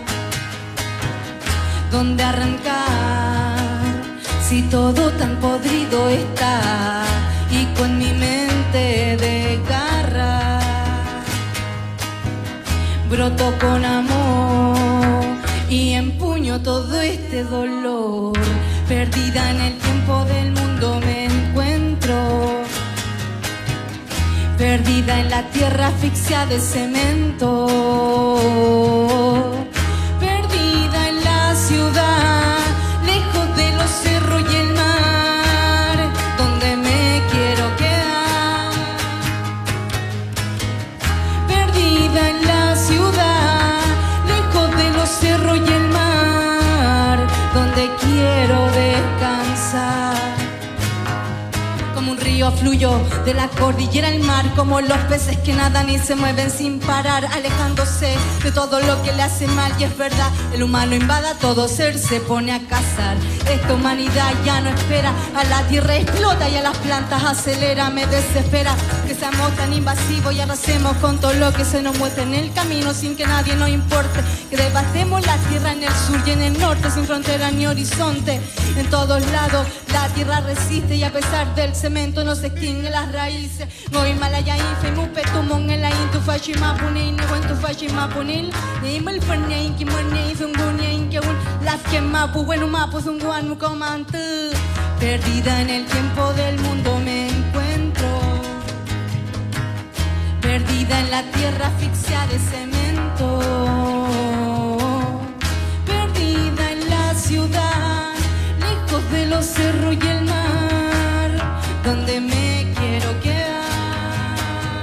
donde arrancar, si todo tan podrido está, y con mi mente de garra broto con amor y empuño todo este dolor. Perdida en el tiempo del mundo me encuentro, perdida en la tierra asfixia de cemento, perdida en la ciudad, lejos de los cerros y el mar, donde me quiero quedar. Perdida en la ciudad, lejos de los cerros y el mar, donde quiero descansar. Como un río fluyo de la cordillera al mar, como los peces que nadan y se mueven sin parar, alejándose de todo lo que le hace mal. Y es verdad, el humano invada todo ser, se pone a cazar. Esta humanidad ya no espera, a la tierra explota y a las plantas acelera. Me desespera que seamos tan invasivos y arrasemos con todo lo que se nos muestre en el camino sin que nadie nos importe. Que devastemos la tierra en el sur y en el norte, sin frontera ni horizonte. En todos lados la tierra resiste y a pesar del cemento no se extinguen las raíces. No Himalaya infe mupe tumon en la intu fashimapunil, no tu fashimapunil. Ni mal fernein ki mornei zungunin que un las que mapu bueno mapu zunguan mucomantu. Perdida en el tiempo del mundo me encuentro, perdida en la tierra asfixia de cemento, perdida en la ciudad, lejos de los cerros y el mar, donde me quiero quedar.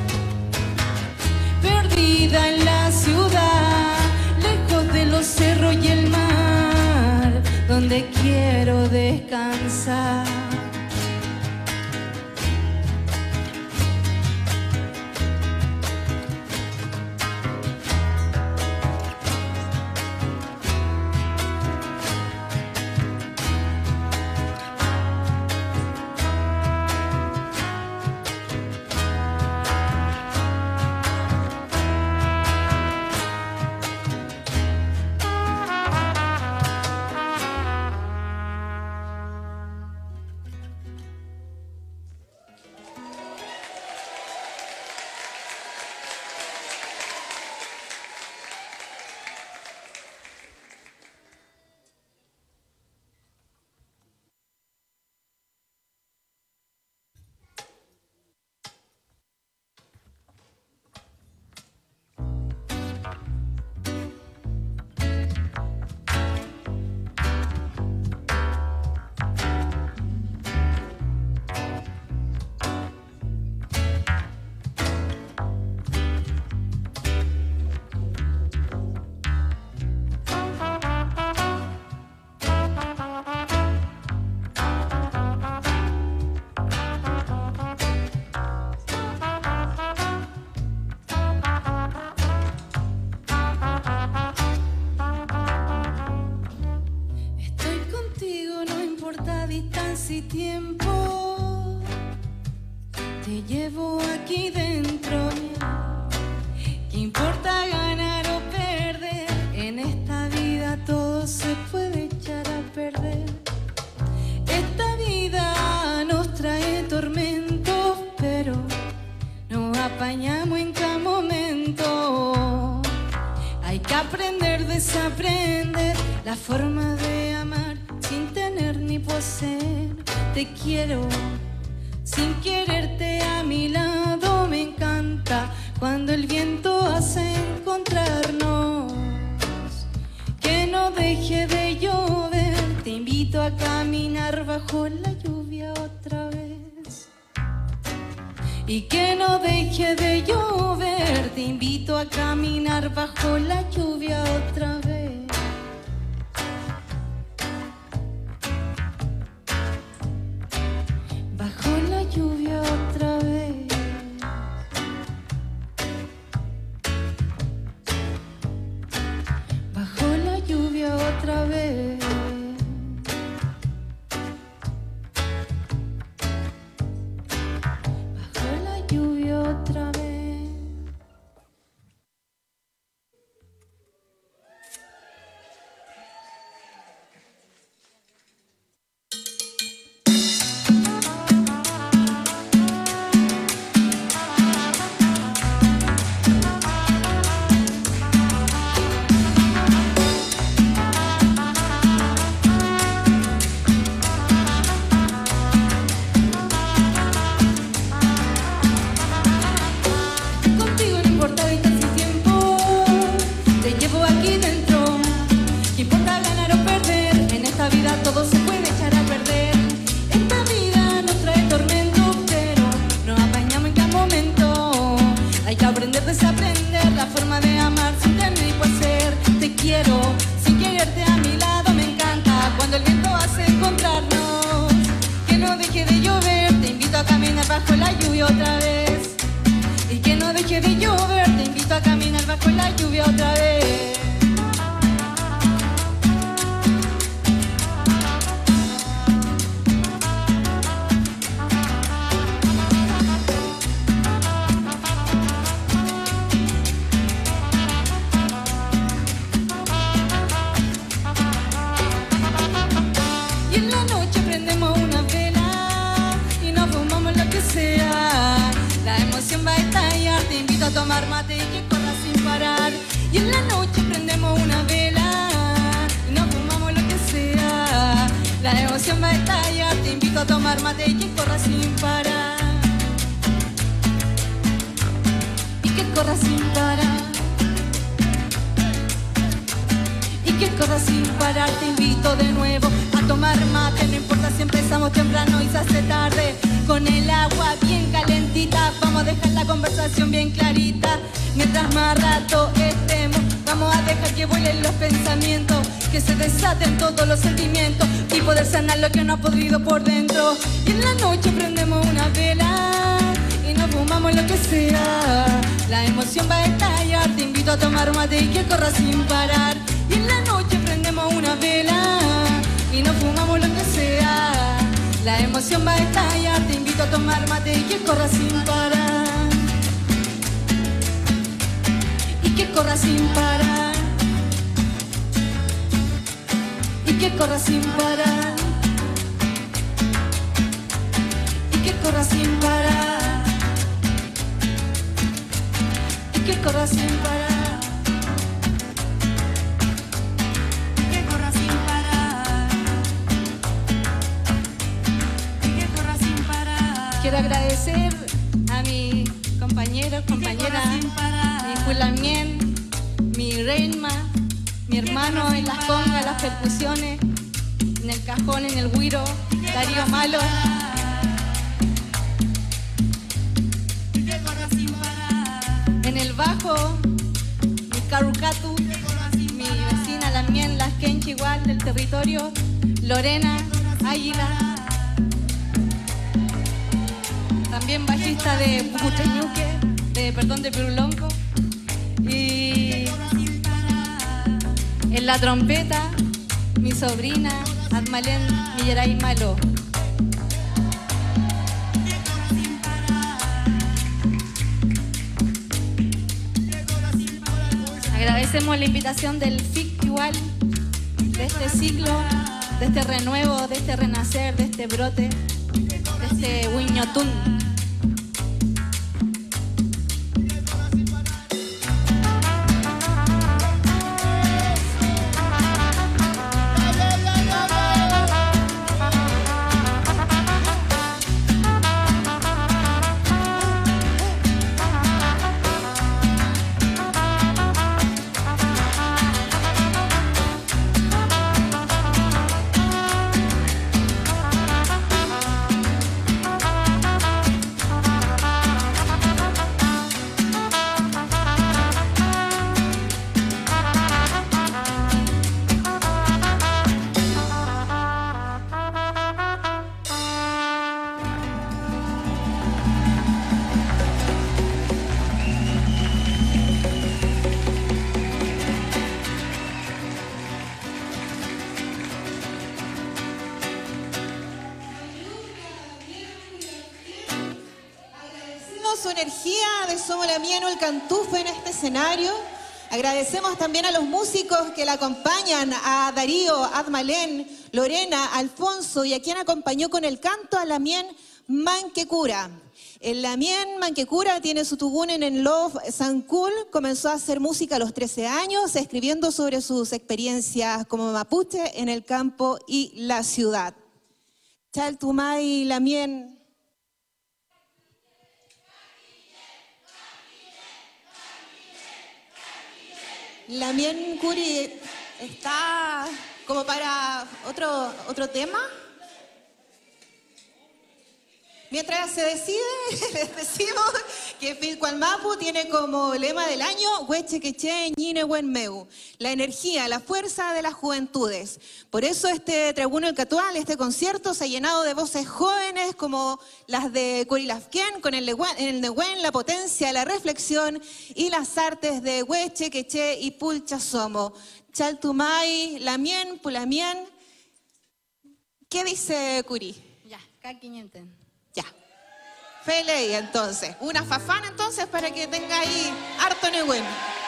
Perdida en la ciudad, lejos de los cerros y el mar, donde quiero descansar. Tiempo te llevo aquí dentro. ¿Qué importa ganar o perder? En esta vida todo se puede echar a perder. Esta vida nos trae tormentos, pero nos apañamos en cada momento. Hay que aprender, desaprender la forma de amar sin tener ni poseer. Te quiero sin quererte a mi lado, me encanta cuando el viento hace encontrarnos. Que no deje de llover, te invito a caminar bajo la lluvia otra vez. Y que no deje de llover, te invito a caminar bajo la lluvia otra vez. Lluvia otra vez. bajo la lluvia otra vez. Y que no deje de llover, te invito a caminar bajo la lluvia otra vez. A tomar mate y que corra sin parar. Y en la noche prendemos una vela y nos fumamos lo que sea. La emoción va a estallar, te invito a tomar mate y que corra sin parar. Y que corra sin parar. Y que corra sin parar, te invito de nuevo a tomar mate. No importa si empezamos temprano y se hace tarde. Con el agua bien calentita, vamos a dejar la conversación bien clarita. Mientras más rato estemos, vamos a dejar que vuelen los pensamientos, que se desaten todos los sentimientos y poder sanar lo que no ha podrido por dentro. Y en la noche prendemos una vela y nos fumamos lo que sea. La emoción va a estallar, te invito a tomar mate y que corra sin parar. Y en la noche prendemos una vela y nos fumamos lo que sea. La emoción va a estallar, te invito a tomar mate y que corra sin parar. Y que corra sin parar. Y que corra sin parar. Y que corra sin parar. Y que corra sin parar. Quiero agradecer a mi compañero, compañera, mi Julamien, mi Reinma, mi hermano en las congas, las percusiones, en el cajón, en el güiro, Darío Malo. En el bajo, mi Carucatu, mi vecina Lamien, las Kenchi igual del territorio, Lorena, Águila. También bajista de Pucucheñuque, de, perdón, de Pirulonco. Y en la trompeta, mi sobrina, Admalén Millaray Malo. Agradecemos la invitación del F I C igual, de este ciclo, de este renuevo, de este renacer, de este brote, de este Huiñotún. Su energía de Somos la Mieno, el Cantufo en este escenario. Agradecemos también a los músicos que la acompañan, a Darío, Admalén, Lorena, Alfonso y a quien acompañó con el canto a Lamien Manquecura. El Lamien Manquecura tiene su tugún en el Love Sancul, comenzó a hacer música a los trece años, escribiendo sobre sus experiencias como mapuche en el campo y la ciudad. Chaltumay Lamien. Lamien Curi está como para otro, otro tema. Mientras se decide, les decimos que Filcualmapu tiene como lema del año Huechequeche Ñine Huenmeu, la energía, la fuerza de las juventudes. Por eso este Tribuno del Catual, este concierto, se ha llenado de voces jóvenes como las de Curilafquén, con el Nehuen, la potencia, la reflexión y las artes de Huechequeche y Pulchasomo. Chaltumay, Lamien, Pulamien. ¿Qué dice Curi? Ya, K quinientos. Ya. Feley, entonces. Una fafana, entonces, para que tenga ahí harto Nehuen.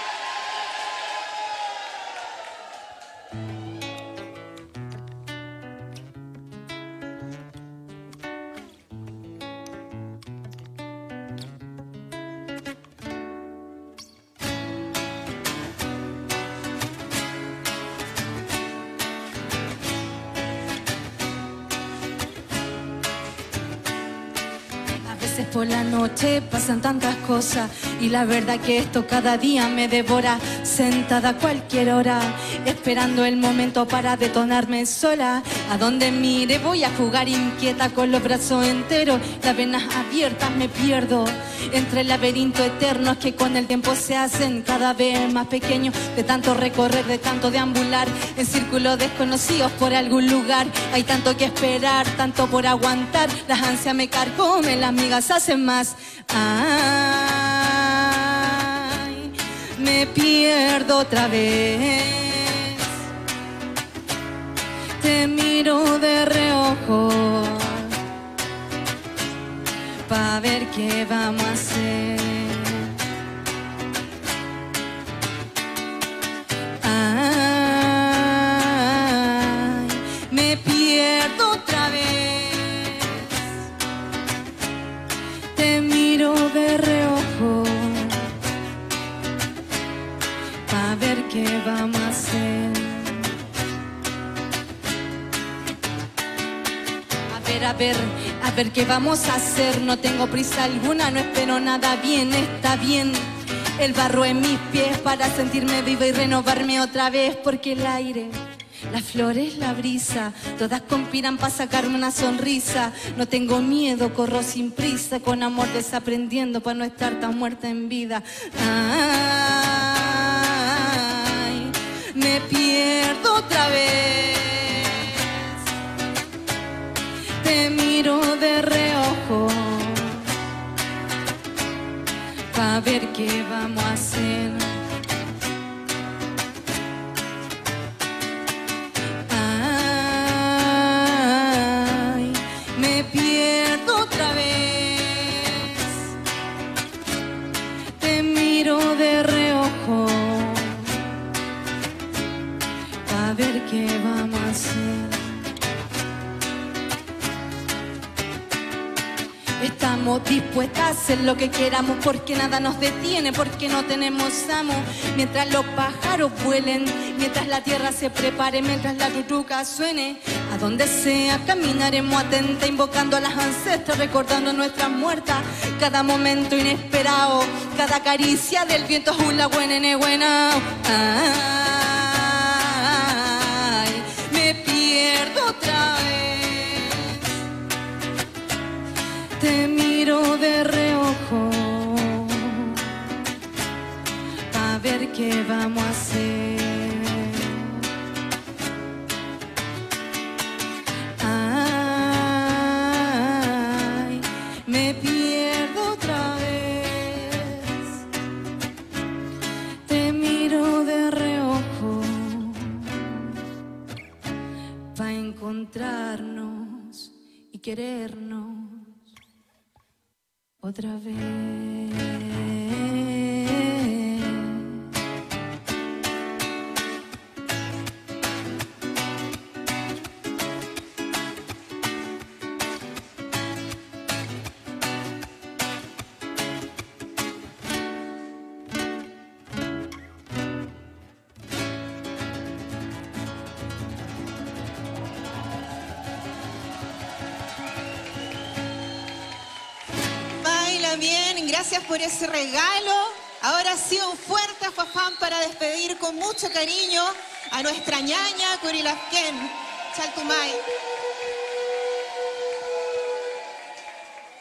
Por la noche pasan tantas cosas y la verdad que esto cada día me devora, sentada a cualquier hora, esperando el momento para detonarme sola. A donde mire voy a jugar inquieta con los brazos enteros, las venas abiertas me pierdo entre el laberinto eternos que con el tiempo se hacen cada vez más pequeños, de tanto recorrer, de tanto deambular en círculos desconocidos por algún lugar. Hay tanto que esperar, tanto por aguantar, las ansias me carcomen, las migas hacen más. Ay, me pierdo otra vez, te miro de reojo pa' ver qué vamos a hacer. Ay, me pierdo otra vez, te miro de reojo pa' ver qué vamos a hacer. A ver, a ver, a ver qué vamos a hacer. No tengo prisa alguna, no espero nada, bien, está bien. El barro en mis pies para sentirme viva y renovarme otra vez, porque el aire, las flores, la brisa, todas conspiran para sacarme una sonrisa. No tengo miedo, corro sin prisa, con amor desaprendiendo para no estar tan muerta en vida. Ay, me pierdo otra vez, te miro de reojo pa' ver qué vamos a hacer. Ay, me pierdo otra vez, te miro de reojo pa' ver qué vamos a hacer. Estamos dispuestas a hacer lo que queramos porque nada nos detiene, porque no tenemos amo. Mientras los pájaros vuelen, mientras la tierra se prepare, mientras la tutuca suene, a donde sea caminaremos atenta, invocando a las ancestras, recordando nuestras muertas. Cada momento inesperado, cada caricia del viento es una buena buena. Ay, me pierdo otra vez, te miro de reojo pa' ver qué vamos a hacer. Ay, me pierdo otra vez, te miro de reojo pa' encontrarnos y querernos otra vez. Bien, gracias por ese regalo. Ahora sí, un fuerte afafán para despedir con mucho cariño a nuestra ñaña Curilafquén, Chaltumay.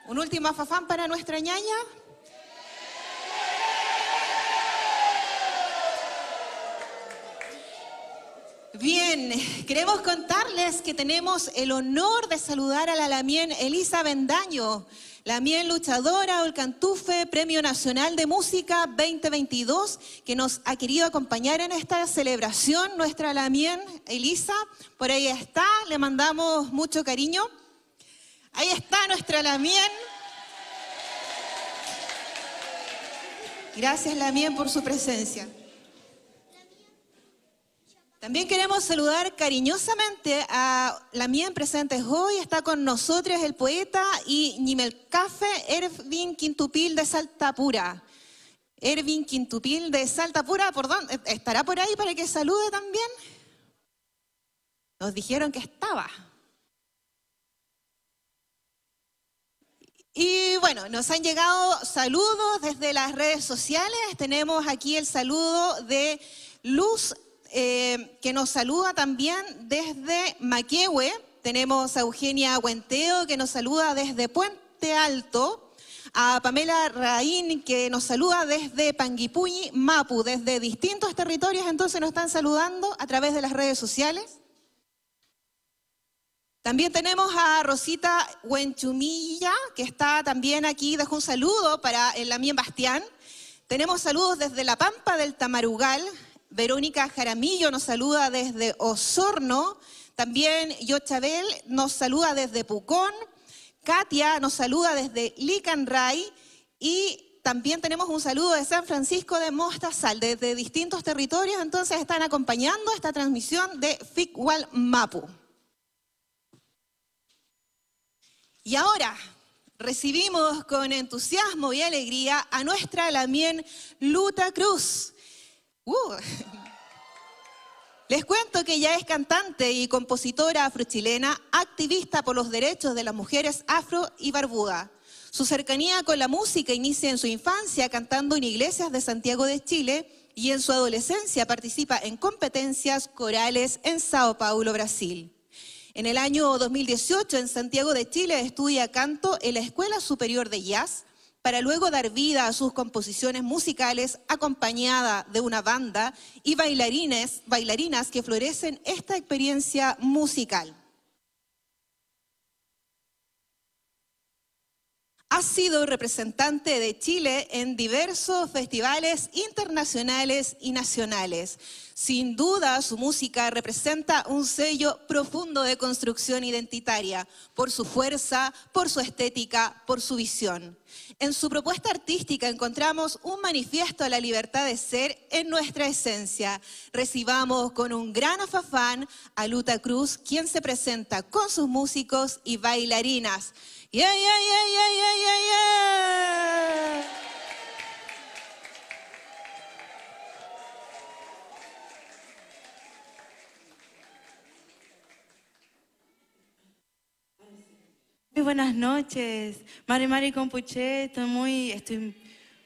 Un último afafán para nuestra ñaña. Bien, queremos contarles que tenemos el honor de saludar a la lamien Elisa Bendaño, lamien luchadora Olcantufe, Premio Nacional de Música veinte veintidós, que nos ha querido acompañar en esta celebración. Nuestra lamien Elisa, por ahí está, le mandamos mucho cariño. Ahí está nuestra lamien. Gracias, lamien, por su presencia. También queremos saludar cariñosamente a lamien presentes hoy. Está con nosotros el poeta y Ñimelcafe Ervin Quintupil de Saltapura. Ervin Quintupil de Saltapura, perdón, ¿estará por ahí para que salude también? Nos dijeron que estaba. Y bueno, nos han llegado saludos desde las redes sociales. Tenemos aquí el saludo de Luz, Eh, que nos saluda también desde Maquehue. Tenemos a Eugenia Huenteo, que nos saluda desde Puente Alto. A Pamela Raín, que nos saluda desde Panguipulli, Mapu, desde distintos territorios. Entonces nos están saludando a través de las redes sociales. También tenemos a Rosita Huenchumilla, que está también aquí, dejó un saludo para el lamien Bastián. Tenemos saludos desde La Pampa del Tamarugal. Verónica Jaramillo nos saluda desde Osorno. También Yochabel nos saluda desde Pucón. Katia nos saluda desde Licanray. Y también tenemos un saludo de San Francisco de Mostazal, desde distintos territorios. Entonces están acompañando esta transmisión de Ficwal Mapu. Y ahora recibimos con entusiasmo y alegría a nuestra lamien Luta Cruz. Uh. Les cuento que ella es cantante y compositora afrochilena, activista por los derechos de las mujeres afro y barbuda. Su cercanía con la música inicia en su infancia cantando en iglesias de Santiago de Chile y en su adolescencia participa en competencias corales en Sao Paulo, Brasil. En el año dos mil dieciocho en Santiago de Chile estudia canto en la Escuela Superior de Jazz, para luego dar vida a sus composiciones musicales acompañada de una banda y bailarines, bailarinas que florecen esta experiencia musical. Ha sido representante de Chile en diversos festivales internacionales y nacionales. Sin duda, su música representa un sello profundo de construcción identitaria, por su fuerza, por su estética, por su visión. En su propuesta artística encontramos un manifiesto a la libertad de ser en nuestra esencia. Recibamos con un gran afafán a Luta Cruz, quien se presenta con sus músicos y bailarinas. Yeah, yeah, yeah, yeah, yeah, yeah, yeah. Muy buenas noches, Mari Mari Compuche, estoy muy, estoy,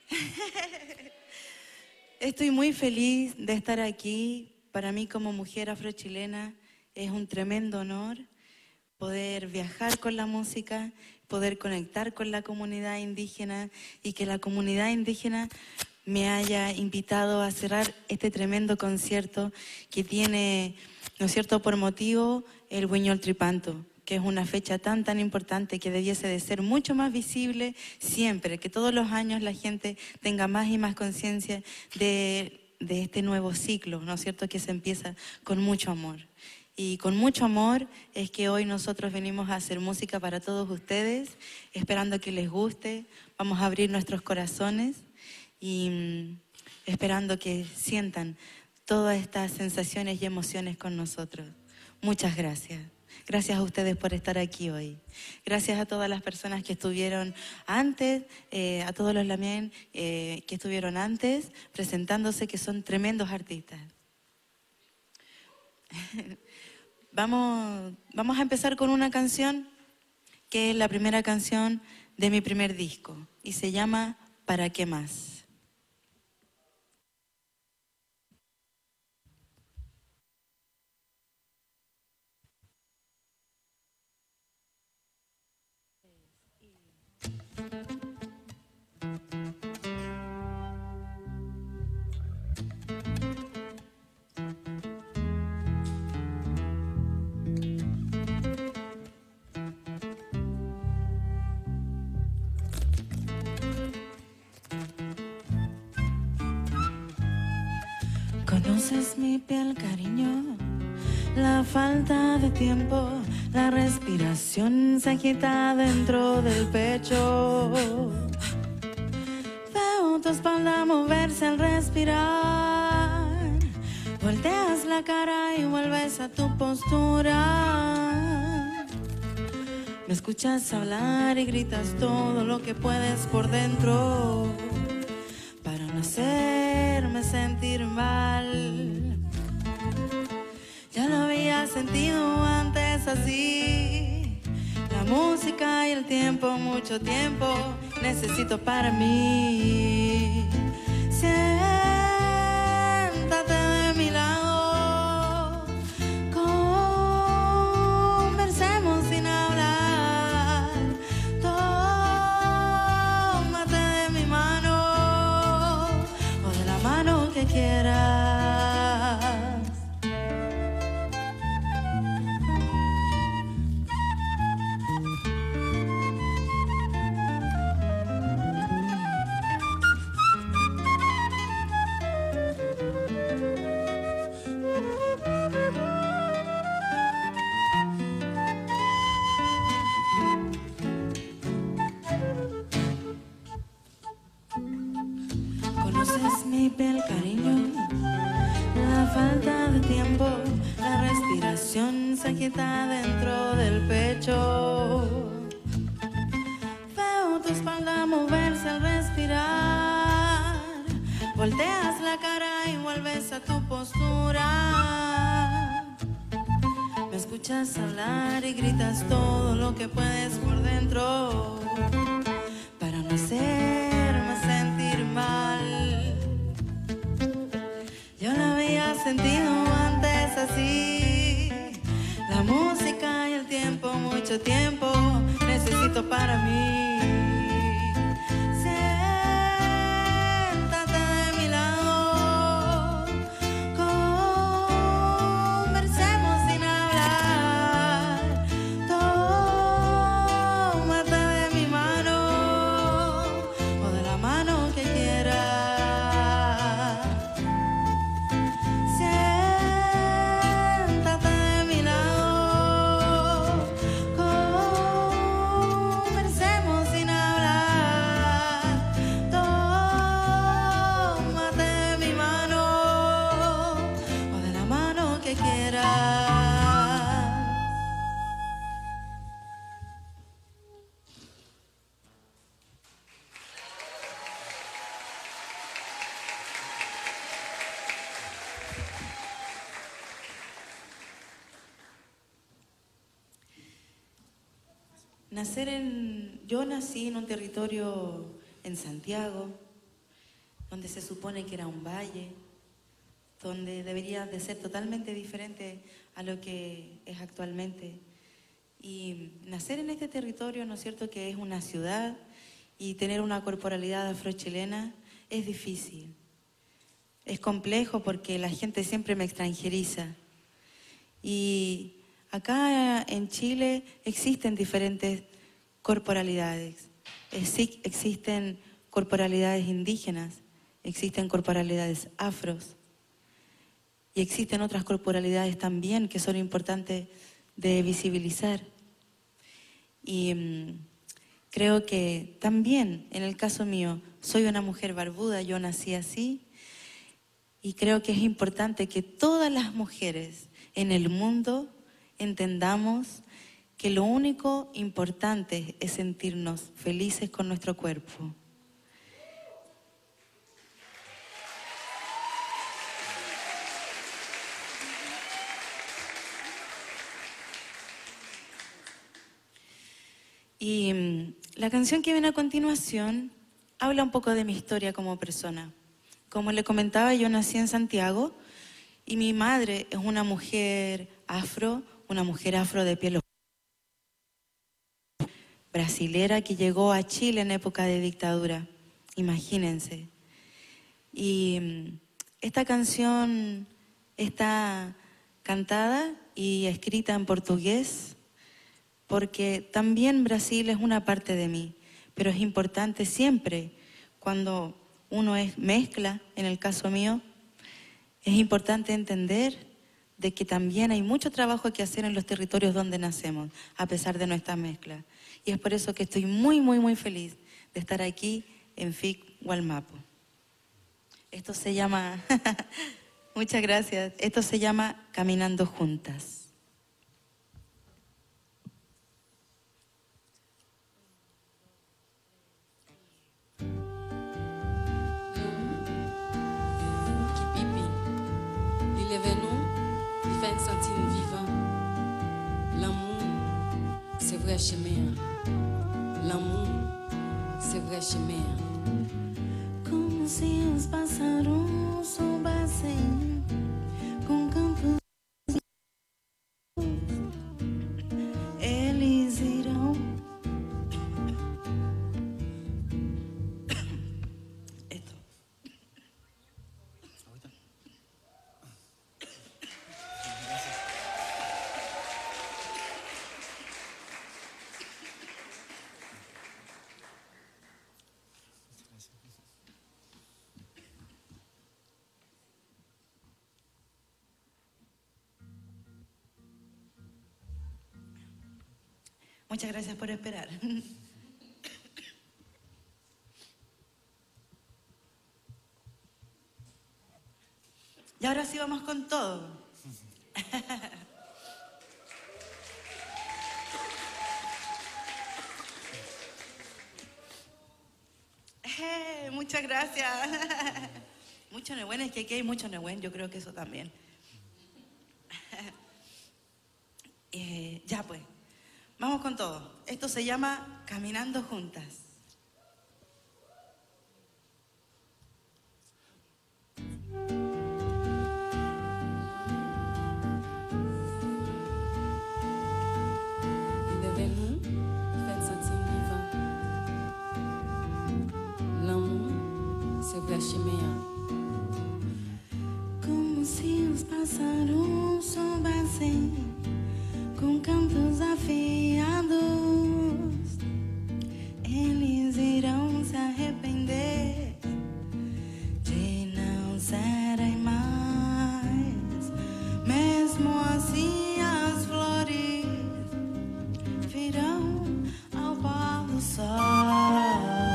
estoy muy feliz de estar aquí. Para mí como mujer afrochilena es un tremendo honor poder viajar con la música, poder conectar con la comunidad indígena y que la comunidad indígena me haya invitado a cerrar este tremendo concierto que tiene, ¿no es cierto?, por motivo el Huiñol Tripanto, que es una fecha tan, tan importante que debiese de ser mucho más visible siempre, que todos los años la gente tenga más y más conciencia de, de este nuevo ciclo, ¿no es cierto?, que se empieza con mucho amor. Y con mucho amor es que hoy nosotros venimos a hacer música para todos ustedes, esperando que les guste. Vamos a abrir nuestros corazones y mm, esperando que sientan todas estas sensaciones y emociones con nosotros. Muchas gracias. Gracias a ustedes por estar aquí hoy. Gracias a todas las personas que estuvieron antes, eh, a todos los lamien eh, que estuvieron antes, presentándose, que son tremendos artistas. Vamos, vamos a empezar con una canción que es la primera canción de mi primer disco y se llama ¿Para qué más? Conoces mi piel, cariño, la falta de tiempo, la respiración se agita dentro del pecho. Veo tu espalda moverse al respirar. Volteas la cara y vuelves a tu postura. Me escuchas hablar y gritas todo lo que puedes por dentro para no hacerme sentir mal. Ya lo había sentido antes así. La música y el tiempo, mucho tiempo necesito para mí. Siéntate de mi lado, conversemos sin hablar. Tómate de mi mano o de la mano que quieras. Conoces mi piel, cariño, la falta de tiempo, la respiración se agita dentro del pecho. Veo tu espalda moverse al respirar. Volteas la cara y vuelves a tu postura. Me escuchas hablar y gritas todo lo que puedes por dentro para no hacerme sentir mal. Yo la había sentido antes así. La música y el tiempo, mucho tiempo necesito para mí. Siéntate de mi lado, conversemos sin hablar. Tómate de mi mano o de la mano que quieras. Siéntate de mi lado, conversemos sin hablar. Tómate de mi mano o de la mano que quieras. Nacer en... Yo nací en un territorio en Santiago, donde se supone que era un valle, donde debería de ser totalmente diferente a lo que es actualmente. Y nacer en este territorio, ¿no es cierto?, que es una ciudad, y tener una corporalidad afrochilena es difícil. Es complejo porque la gente siempre me extranjeriza. Y acá en Chile existen diferentes corporalidades. Exi- existen corporalidades indígenas, existen corporalidades afros y existen otras corporalidades también que son importantes de visibilizar. Y mm, creo que también, en el caso mío, soy una mujer barbuda, yo nací así, y creo que es importante que todas las mujeres en el mundo entendamos que lo único importante es sentirnos felices con nuestro cuerpo. Y mm, la canción que viene a continuación habla un poco de mi historia como persona. Como le comentaba, yo nací en Santiago y mi madre es una mujer afro, una mujer afro de piel brasilera que llegó a Chile en época de dictadura, imagínense. Y mm, esta canción está cantada y escrita en portugués porque también Brasil es una parte de mí, pero es importante siempre cuando uno es mezcla, en el caso mío, Es importante entender de que también hay mucho trabajo que hacer en los territorios donde nacemos, a pesar de nuestra mezcla. Y es por eso que estoy muy, muy, muy feliz de estar aquí en F I C Wallmapu. Esto se llama, muchas gracias, esto se llama Caminando Juntas. C'est vrai chemin, l'amour, c'est vrai chemin. Como se os pássaros soubessem com campos eles irão. Muchas gracias por esperar. Y ahora sí vamos con todo. Eh, muchas gracias. Mucho Nehuen, es que aquí hay mucho Nehuen, yo creo que eso también. eh, ya pues. Vamos con todo. Esto se llama Caminando Juntas. Devez-nous faire sentir vivant. L'amour, c'est vrai chemin. Como se os pássaros soubessem com cantos afiados, eles irão se arrepender de não serem mais. Mesmo assim as flores virão ao pôr do sol.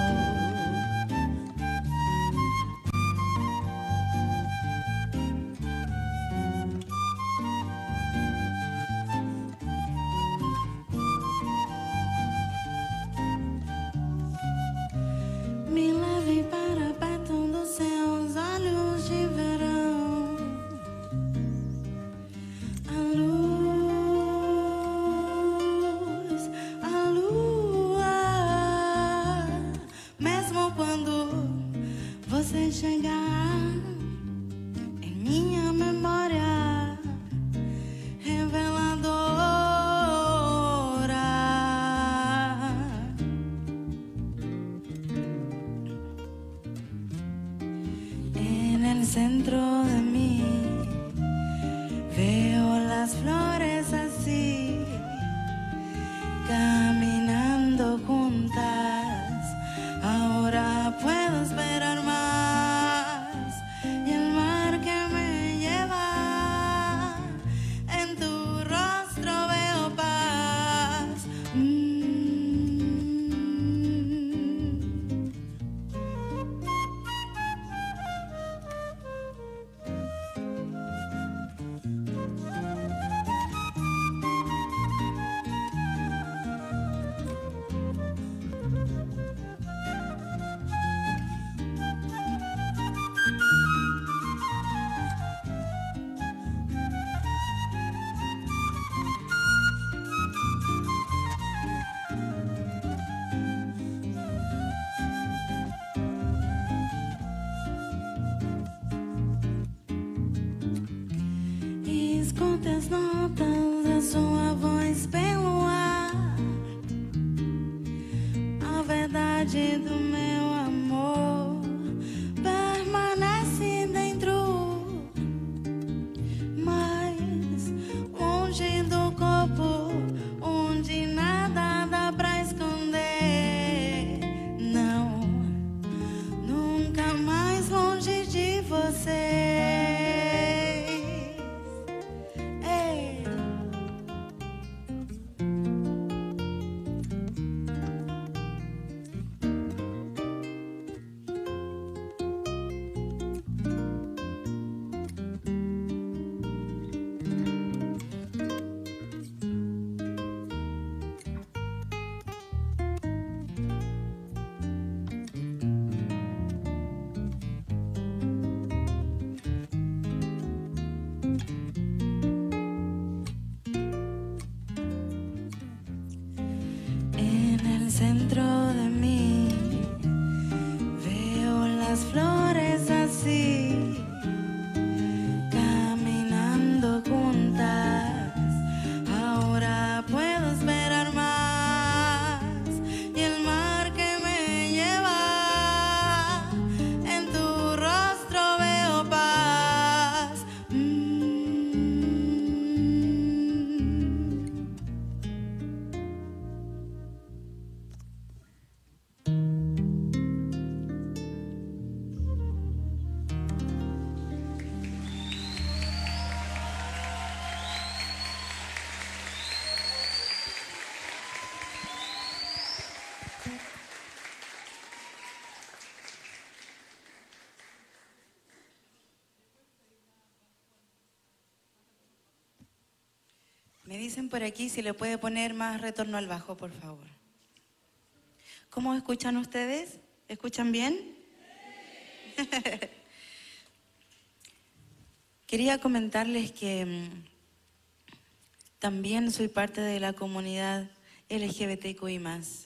Chegar em minha memória reveladora, en el centro de mí veo las flores así caminando juntas. Ahora puedo esperar más. Escuta as notas da sua voz pelo ar, a verdade do meu amor permanece dentro, mas longe do corpo, onde nada dá pra esconder. Não, nunca mais longe de você. centro de mí. Veo las flores así, caminando juntas. Ahora puedo esperar más, y el mar que me lleva, en tu rostro veo paz. Me dicen por aquí si le puede poner más retorno al bajo, por favor. ¿Cómo escuchan ustedes? ¿Escuchan bien? Quería comentarles que mm, también soy parte de la comunidad L G B T Q I más.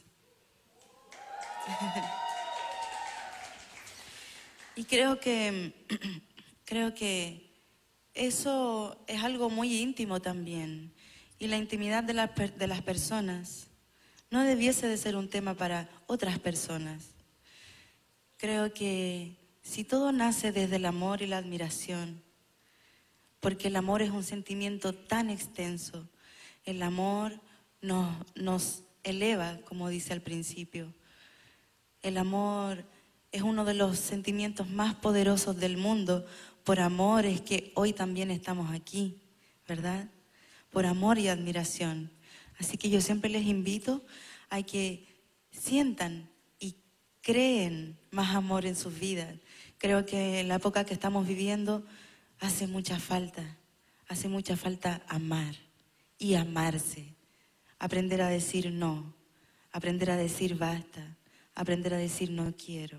Y creo que, creo que eso es algo muy íntimo también. Y la intimidad de, la, de las personas no debiese de ser un tema para otras personas. Creo que si todo nace desde el amor y la admiración, porque el amor es un sentimiento tan extenso, el amor nos, nos eleva, como dice al principio. El amor es uno de los sentimientos más poderosos del mundo. Por amor es que hoy también estamos aquí, ¿verdad? Por amor y admiración. Así que yo siempre les invito a que sientan y creen más amor en sus vidas. Creo que en la época que estamos viviendo hace mucha falta, hace mucha falta amar y amarse. Aprender a decir no, aprender a decir basta, aprender a decir no quiero.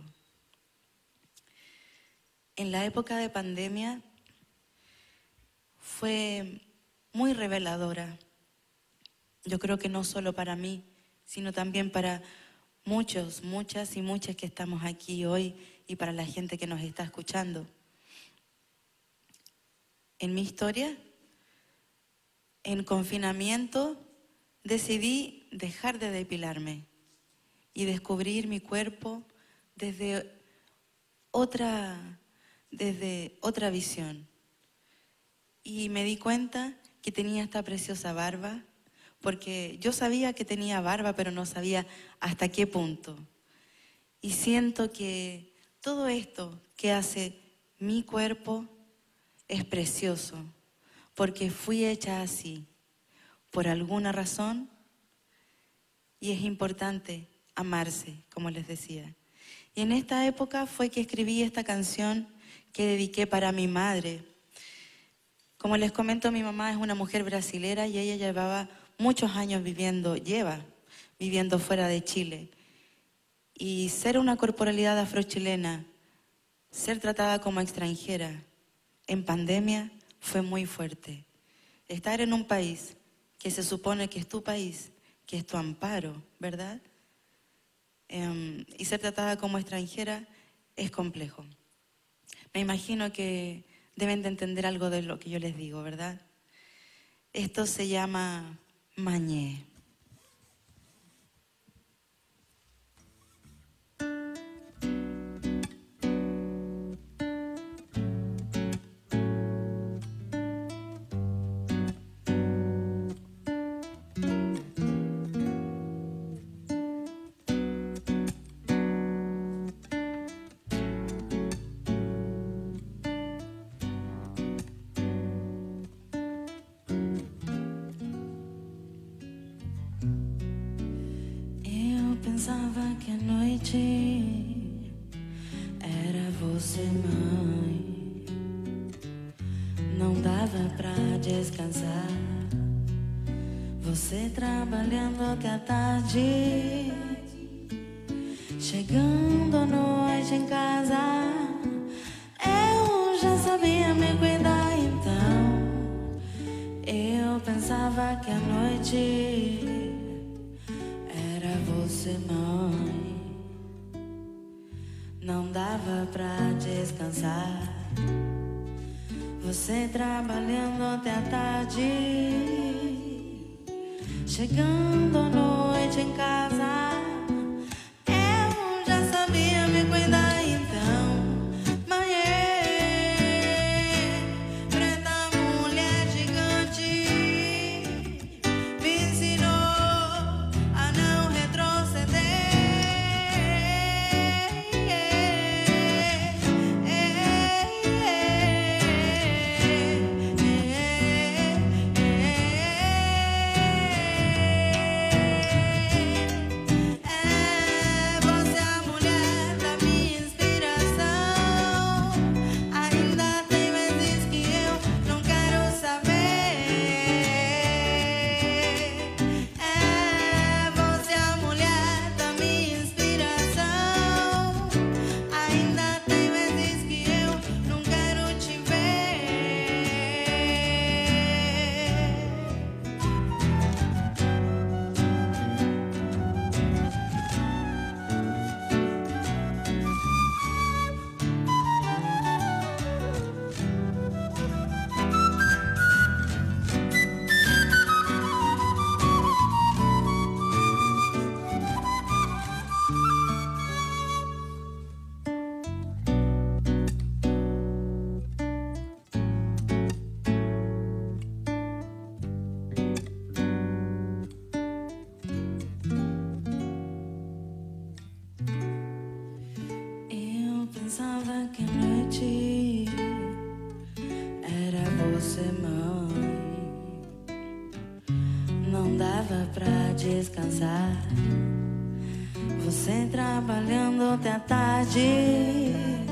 En la época de pandemia fue muy reveladora. Yo creo que no solo para mí, sino también para muchos, muchas y muchas que estamos aquí hoy y para la gente que nos está escuchando. En mi historia, en confinamiento, decidí dejar de depilarme y descubrir mi cuerpo desde otra, desde otra visión. Y me di cuenta que tenía esta preciosa barba, porque yo sabía que tenía barba, pero no sabía hasta qué punto. Y siento que todo esto que hace mi cuerpo es precioso, porque fui hecha así, por alguna razón, y es importante amarse, como les decía. Y en esta época fue que escribí esta canción que dediqué para mi madre. Como les comento, mi mamá es una mujer brasilera y ella llevaba muchos años viviendo, lleva viviendo fuera de Chile. Y ser una corporalidad afrochilena, ser tratada como extranjera en pandemia fue muy fuerte. Estar en un país que se supone que es tu país, que es tu amparo, ¿verdad? Um, y ser tratada como extranjera es complejo. Me imagino que deben de entender algo de lo que yo les digo, ¿verdad? Esto se llama Mañé. Pensava que a noite era você, mãe. Não dava pra descansar. Você trabalhando até a tarde, chegando à noite em casa. Eu já sabia me cuidar, então eu pensava que a noite era você. você, mãe. Não dava pra descansar. Você trabalhando até a tarde, chegando à noite em casa. Eu já sabia me cuidar então. Mãe, preta mulher gigante, me ensinou a não retroceder. Pensava que a noite era você, mãe. Não dava pra descansar. Você trabalhando até a tarde,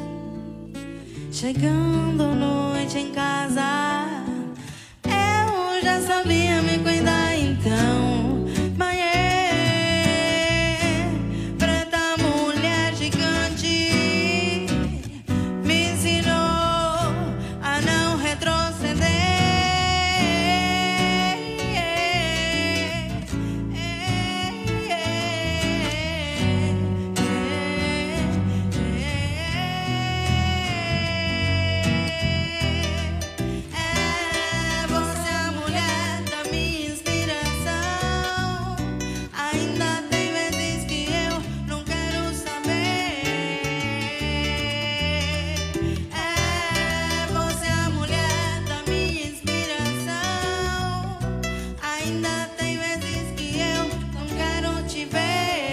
chegando à noite em casa. Eu já sabia me cuidar então. Mãe, preta mulher gigante, me ensinou a não retroceder. É você a mulher da minha inspiração. Ainda tem vezes que eu não quero saber. É você a mulher da minha inspiração. Ainda tem vezes que eu não quero te ver.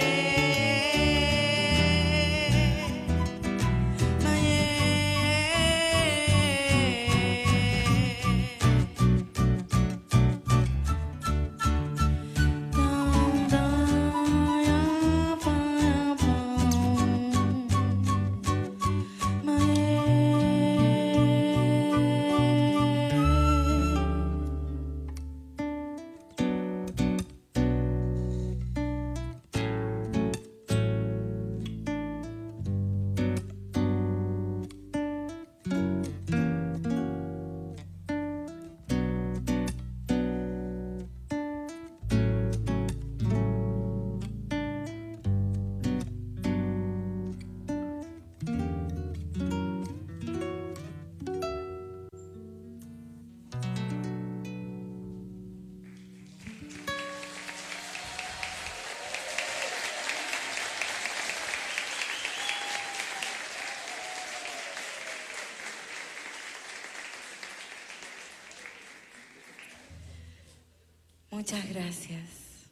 Muchas gracias.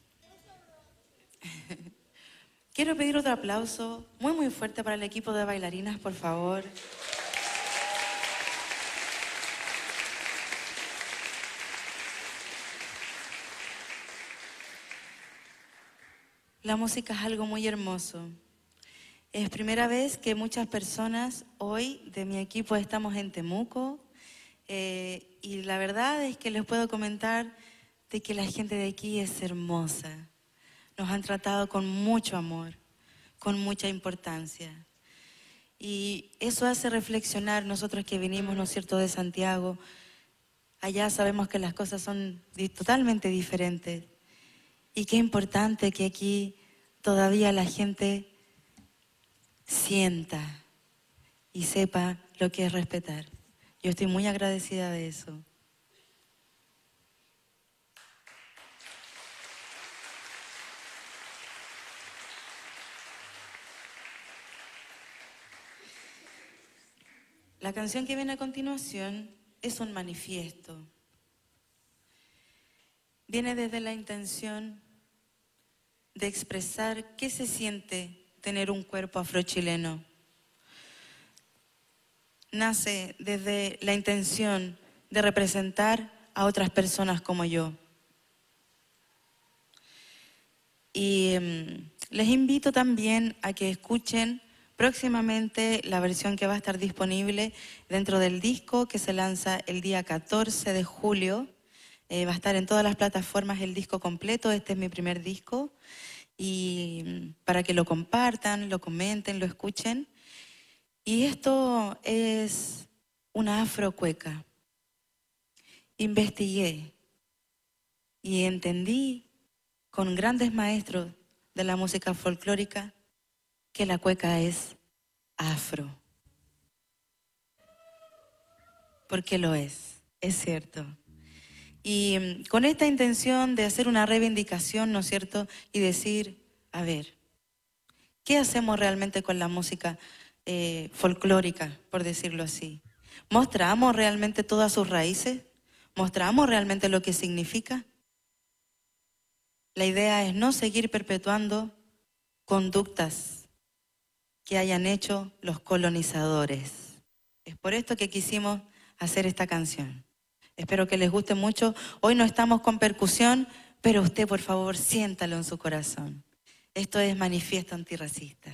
Quiero pedir otro aplauso muy muy fuerte para el equipo de bailarinas, por favor. La música es algo muy hermoso. Es primera vez que muchas personas hoy de mi equipo estamos en Temuco, eh, y la verdad es que les puedo comentar de que la gente de aquí es hermosa. Nos han tratado con mucho amor, con mucha importancia. Y eso hace reflexionar nosotros que venimos, ¿no es cierto?, de Santiago. Allá sabemos que las cosas son di- totalmente diferentes. Y qué importante que aquí todavía la gente sienta y sepa lo que es respetar. Yo estoy muy agradecida de eso. La canción que viene a continuación es un manifiesto. Viene desde la intención de expresar qué se siente tener un cuerpo afrochileno. Nace desde la intención de representar a otras personas como yo. Y um, les invito también a que escuchen próximamente la versión que va a estar disponible dentro del disco que se lanza el día catorce de julio. Eh, va a estar en todas las plataformas el disco completo. Este es mi primer disco. Y para que lo compartan, lo comenten, lo escuchen. Y esto es una afrocueca. Investigué y entendí con grandes maestros de la música folclórica que la cueca es afro. Porque lo es, es cierto. Y con esta intención de hacer una reivindicación, ¿no es cierto? Y decir, a ver, ¿qué hacemos realmente con la música eh, folclórica, por decirlo así? ¿Mostramos realmente todas sus raíces? ¿Mostramos realmente lo que significa? La idea es no seguir perpetuando conductas que hayan hecho los colonizadores. Es por esto que quisimos hacer esta canción. Espero que les guste mucho. Hoy no estamos con percusión, pero usted, por favor, siéntalo en su corazón. Esto es Manifiesto Antirracista.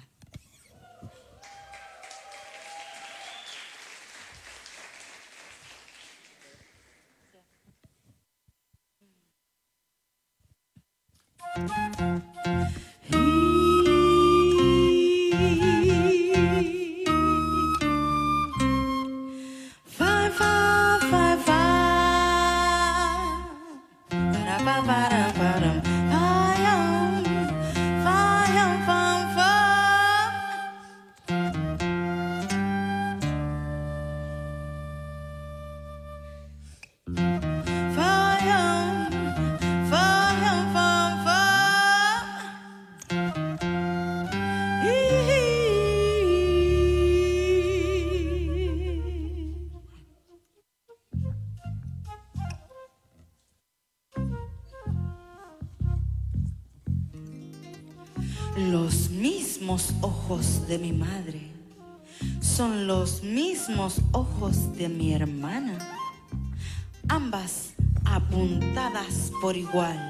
Los mismos ojos de mi madre son los mismos ojos de mi hermana, ambas apuntadas por igual.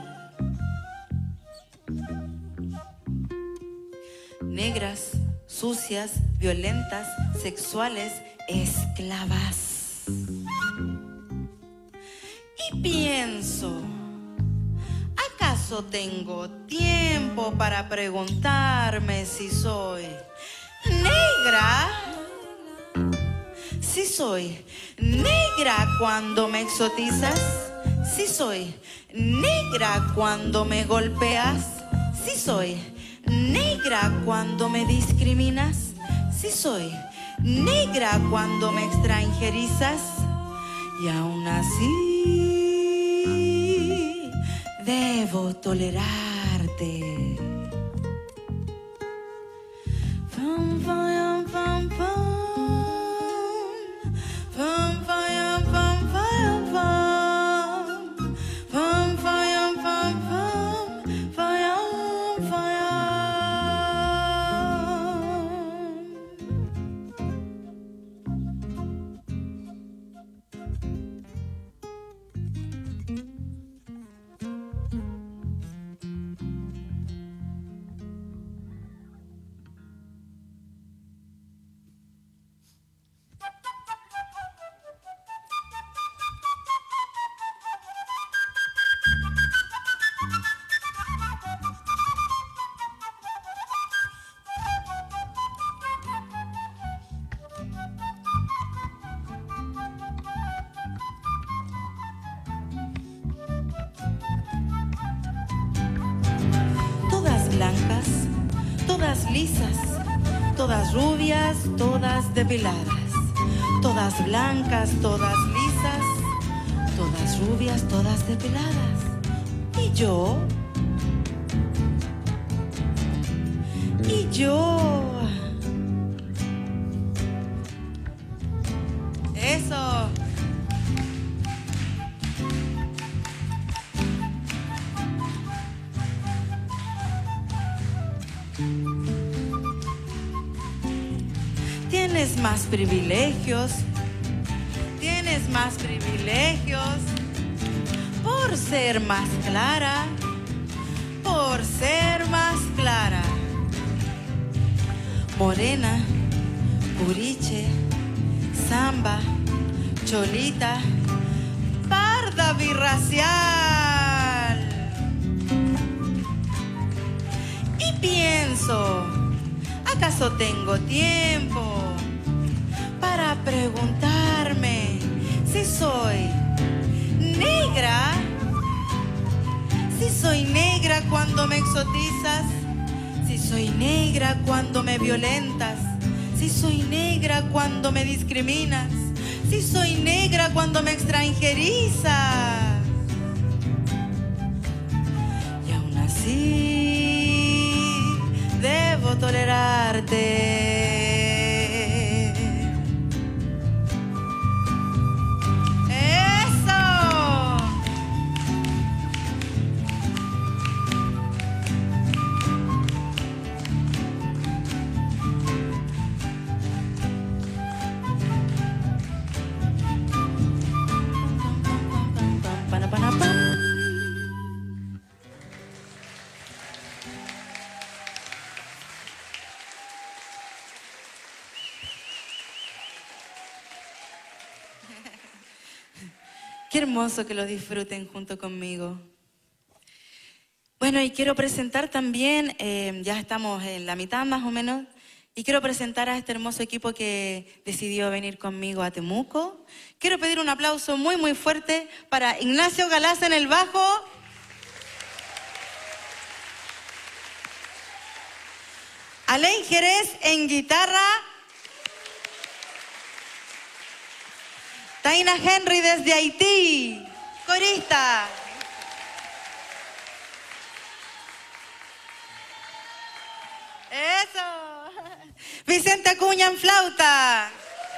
Negras, sucias, violentas, sexuales, esclavas. Y pienso, ¿acaso tengo tiempo para preguntarme si soy negra? Si soy negra cuando me exotizas, si soy negra cuando me golpeas, si soy negra cuando me discriminas, si soy negra cuando me extranjerizas, y aún así debo tolerarte. Pam, pam, pam, pam. Pam, pam, pam, pam, pam. Pam, pam, pam, pam. Pam, pam. todas lisas, todas rubias, todas depiladas, todas blancas, todas lisas, todas rubias, todas depiladas. Y yo, y yo, eso. Tienes más privilegios, tienes más privilegios por ser más clara, por ser más clara. Morena, puriche, samba, cholita, parda birracial. Y pienso, ¿acaso tengo tiempo para preguntarme si soy negra? Si soy negra cuando me exotizas, si soy negra cuando me violentas, si soy negra cuando me discriminas, si soy negra cuando me extranjerizas. Y aún así debo tolerarte. Qué hermoso que lo disfruten junto conmigo. Bueno, y quiero presentar también, eh, ya estamos en la mitad más o menos, y quiero presentar a este hermoso equipo que decidió venir conmigo a Temuco. Quiero pedir un aplauso muy, muy fuerte para Ignacio Galaza en el bajo, Alain Jerez en guitarra, Taina Henry desde Haití, corista. Eso. Vicente Acuña en flauta.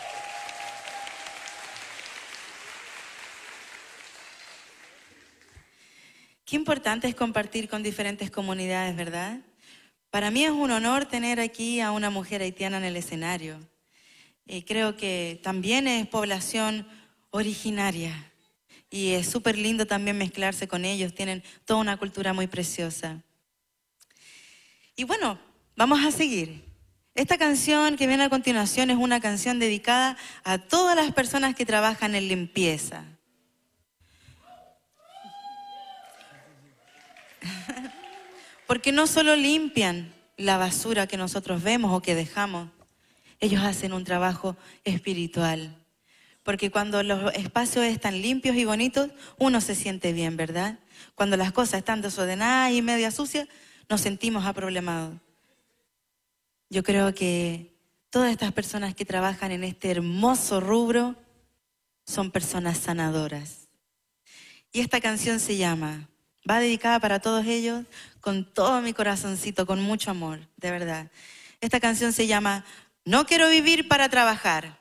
Qué importante es compartir con diferentes comunidades, ¿verdad? Para mí es un honor tener aquí a una mujer haitiana en el escenario. Y creo que también es población originaria. Y es súper lindo también mezclarse con ellos. Tienen toda una cultura muy preciosa. Y bueno, vamos a seguir. Esta canción que viene a continuación es una canción dedicada a todas las personas que trabajan en limpieza. Porque no solo limpian la basura que nosotros vemos o que dejamos, ellos hacen un trabajo espiritual. Porque cuando los espacios están limpios y bonitos, uno se siente bien, ¿verdad? Cuando las cosas están desordenadas y media sucias, nos sentimos aproblemados. Yo creo que todas estas personas que trabajan en este hermoso rubro son personas sanadoras. Y esta canción se llama, va dedicada para todos ellos, con todo mi corazoncito, con mucho amor, de verdad. Esta canción se llama No quiero vivir para trabajar.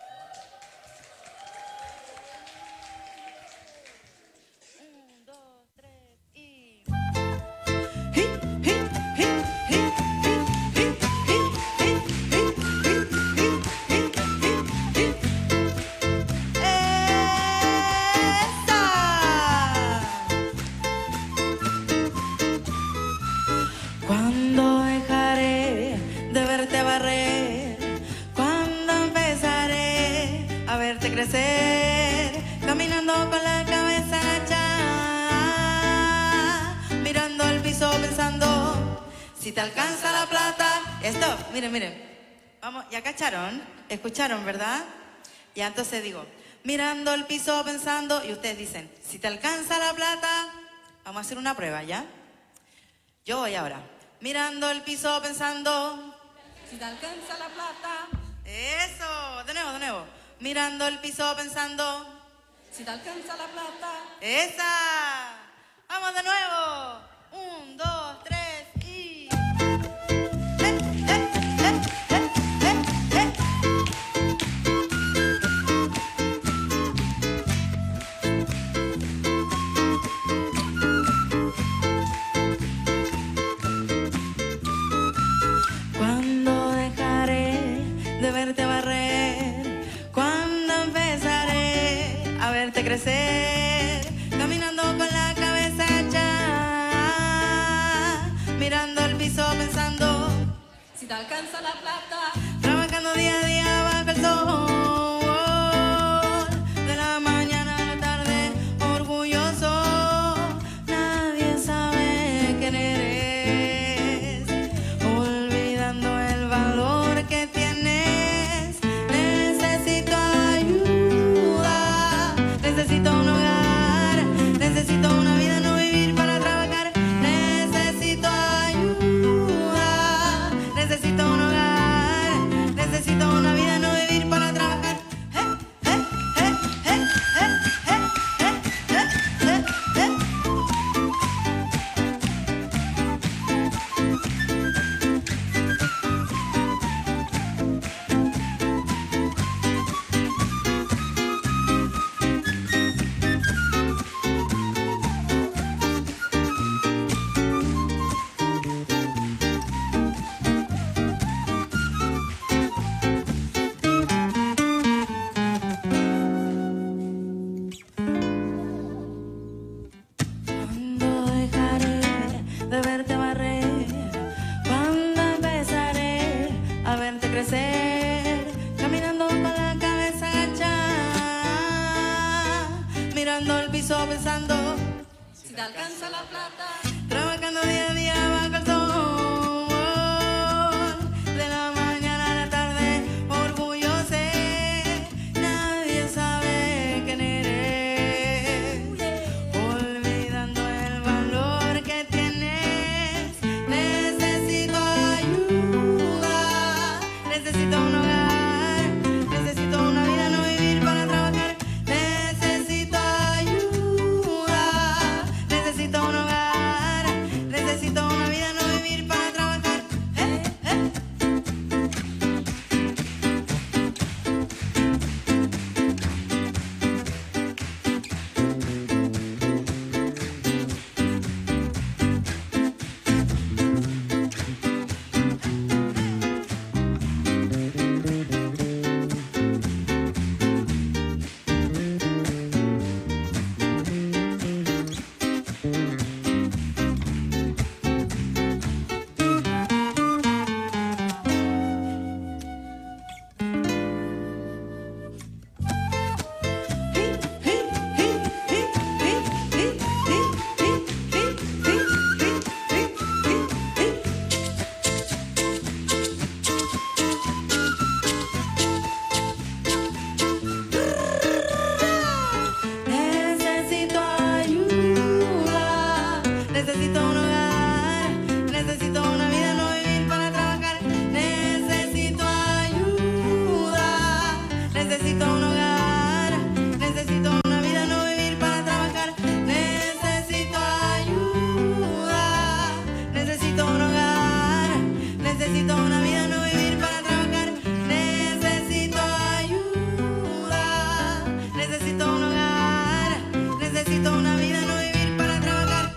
¿Cuándo dejaré de verte barrer? ¿Cuándo empezaré a verte crecer? Caminando con la cabeza agachada, mirando el piso pensando si te alcanza la plata. Esto, miren, miren. Vamos, ¿ya cacharon? ¿Escucharon, verdad? Ya, entonces digo, mirando el piso pensando, y ustedes dicen, si te alcanza la plata, vamos a hacer una prueba, ¿ya? Yo voy ahora. mirando el piso pensando si te alcanza la plata. Eso, de nuevo, de nuevo. Mirando el piso pensando si te alcanza la plata. Esa. Vamos de nuevo. Un, dos, tres y... ¿Cuándo dejaré de verte barrer? ¿Cuándo empezaré a verte crecer? Caminando con la cabeza hecha, mirando el piso pensando si te alcanza la plata. Trabajando día a día bajo el sol, de la mañana a la tarde, orgulloso. Nadie sabe quién eres, olvidando el valor que tienes. Necesito ayuda, necesito un hogar, necesito una vida, no vivir para trabajar. Necesito ayuda, necesito un hogar, necesito una vida, no vivir para trabajar. ¿Cuándo dejaré de verte barrer? ¿Cuándo empezaré a verte crecer? Caminando con la cabeza hecha, mirando el piso pensando si te alcanza la plata. Trabajando día a día bajo el sol, de la mañana a la tarde, orgulloso. Nadie sabe quién eres, olvidando el valor que tienes. Necesito ayuda, necesito un hogar, necesito una vida, no vivir para trabajar. Necesito ayuda, necesito un hogar, necesito una vida, no vivir para trabajar. Eh, eh. Necesito ayuda, necesito un hogar, necesito una vida, no vivir para trabajar. Necesito ayuda, necesito un hogar, necesito una vida, no vivir para trabajar. Necesito ayuda, necesito un hogar, necesito una vida, no vivir para trabajar. Necesito ayuda, necesito un hogar, necesito una vida, no vivir para trabajar.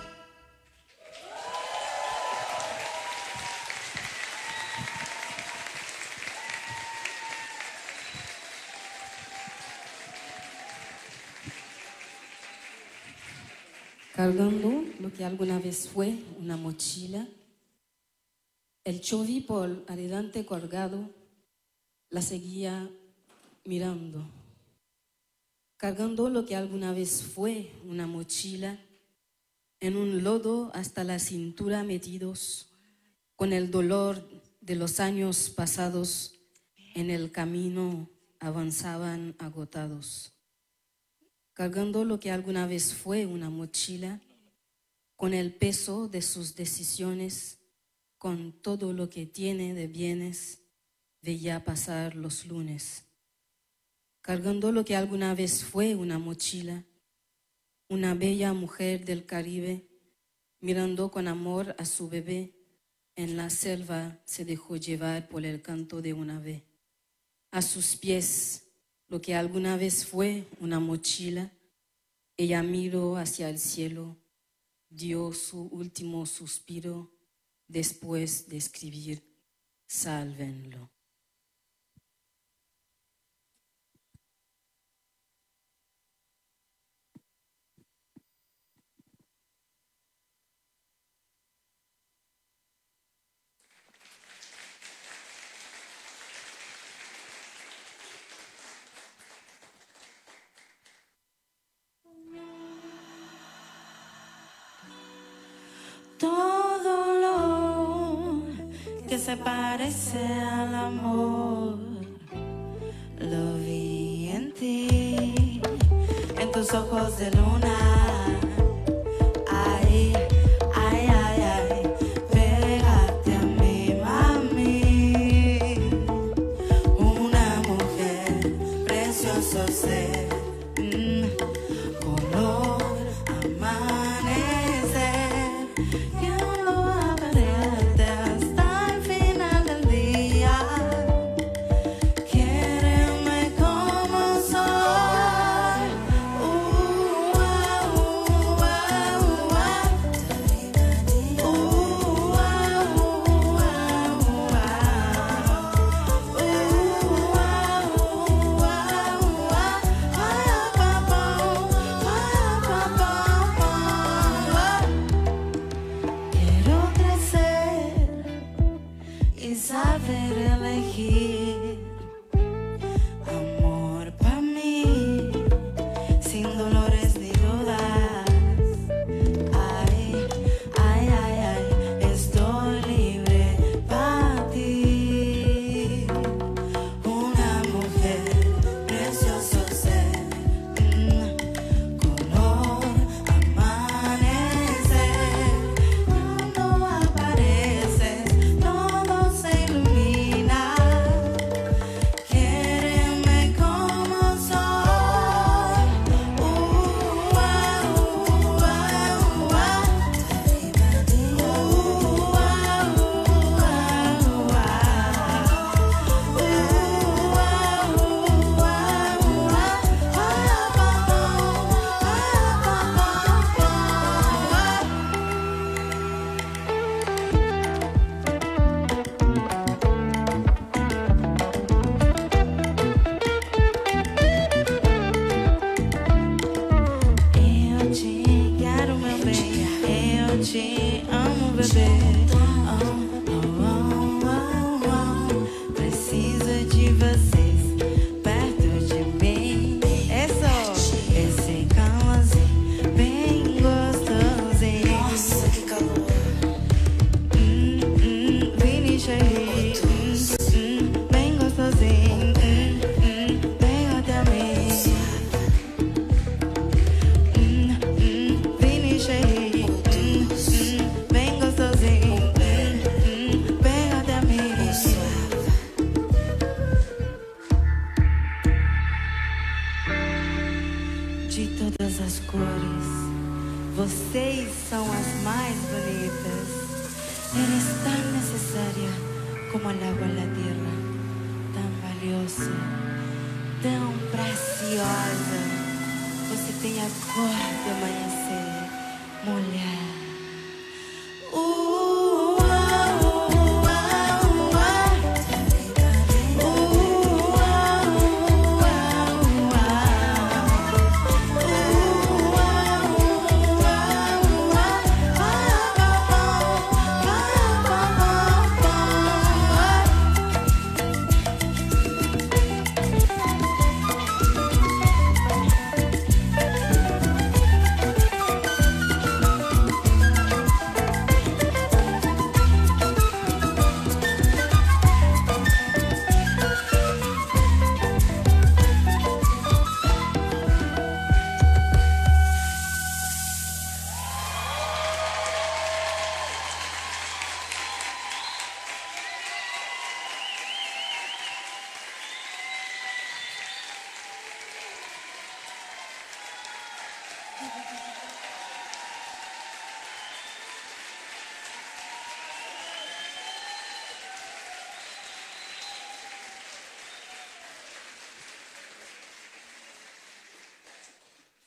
Cargando lo que alguna vez fue una mochila, el chovi por adelante colgado la seguía mirando. Cargando lo que alguna vez fue una mochila, en un lodo hasta la cintura metidos, con el dolor de los años pasados, en el camino avanzaban agotados. Cargando lo que alguna vez fue una mochila, con el peso de sus decisiones, con todo lo que tiene de bienes, veía pasar los lunes, cargando lo que alguna vez fue una mochila, una bella mujer del Caribe, mirando con amor a su bebé, en la selva se dejó llevar por el canto de un ave. A sus pies, lo que alguna vez fue una mochila, ella miró hacia el cielo, dio su último suspiro después de escribir, sálvenlo. Todo lo que se parece al amor lo vi en ti, en tus ojos de luna. Ay, ay, ay, ay, pégate a mí, mami. Una mujer preciosa ser, mm, color amanecer. Saber elegir amor para mí, sin dolores ni dudas. Ay, ay, ay, ay, estoy libre para ti. Una mujer preciosa ser, mm, color amanecer. Cuando apareces, todo se ilumina. Quéreme como soy. Uh, ah, uh, ah, uh, ah. Uh, ah, uh, ah, uh, ah. Eu te quero, meu bem. Eu te amo, bebê. Oh, oh, oh, oh, oh. Preciso de vocês perto de mim. Isso, esse calorzinho bem gostosinho. Nossa, que calor. Hum, hum, Vini cheio. Hum, hum, bem gostosinho. Hum, hum, vem até mim. Hum, hum, Vini cheio. Hum, hum, bem gostosinho. Hum, hum, vem até mim. De todas as cores, vocês são as mais bonitas. Eres tan necesaria como el agua en la tierra, tan valiosa, tão preciosa. Você tem a cor do amanhecer, mulher. Uh, ah, uh, ah, uh, ah. Uh, ah, uh, ah, uh, ah.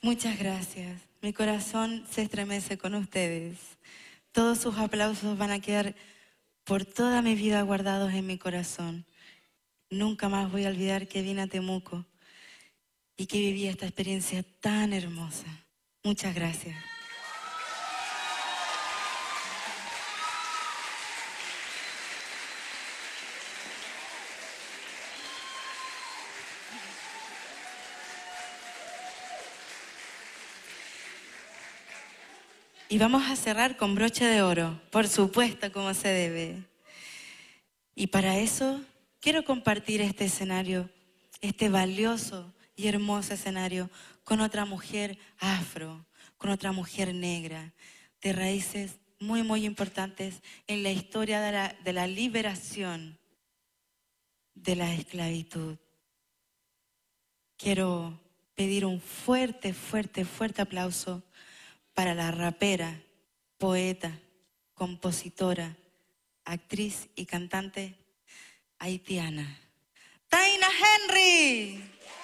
Muchas gracias. Mi corazón se estremece con ustedes. Todos sus aplausos van a quedar por toda mi vida guardados en mi corazón. Nunca más voy a olvidar que vine a Temuco y que viví esta experiencia tan hermosa. Muchas gracias. Y vamos a cerrar con broche de oro, por supuesto, como se debe. Y para eso quiero compartir este escenario, este valioso y hermoso escenario, con otra mujer afro, con otra mujer negra, de raíces muy, muy importantes en la historia de la, de la liberación de la esclavitud. Quiero pedir un fuerte, fuerte, fuerte aplauso para la rapera, poeta, compositora, actriz y cantante haitiana, Taina Henry.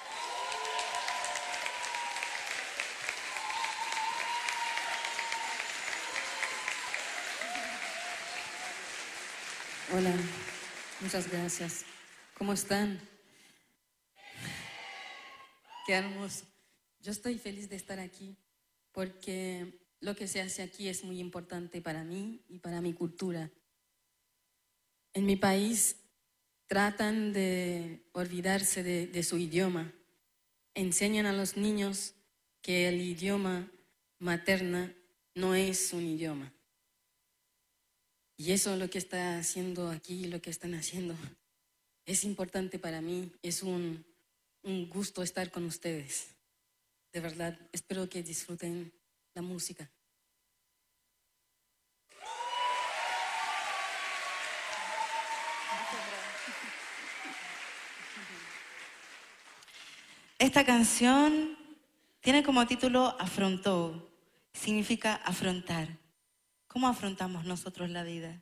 Hola, muchas gracias. ¿Cómo están? Qué hermoso. Yo estoy feliz de estar aquí porque lo que se hace aquí es muy importante para mí y para mi cultura. En mi país tratan de olvidarse de, de su idioma. Enseñan a los niños que el idioma materno no es un idioma. Y eso es lo que está haciendo aquí, lo que están haciendo. Es importante para mí, es un, un gusto estar con ustedes. De verdad, espero que disfruten la música. Esta canción tiene como título Afrontó, significa afrontar. ¿Cómo afrontamos nosotros la vida?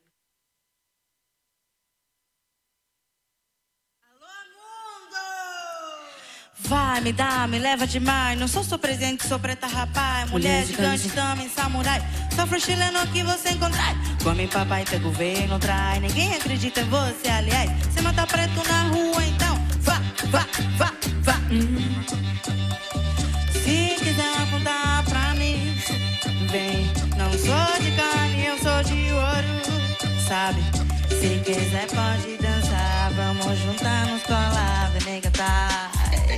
Vai, me dá, me leva demais. Não sou só presente, sou preta rapaz. Mulher gigante, também samurai. Só afro chileno que você encontrar. Come papai, teu governo trai. Ninguém acredita em você, aliás. Você mata preto na rua, então vá, vá, vá, vá. Hum. Se quiser apontar pra mim, vem. Não sou de carne, eu sou de ouro. Sabe? Se quiser pode dançar. Vamos juntar nos colar, vem cantar.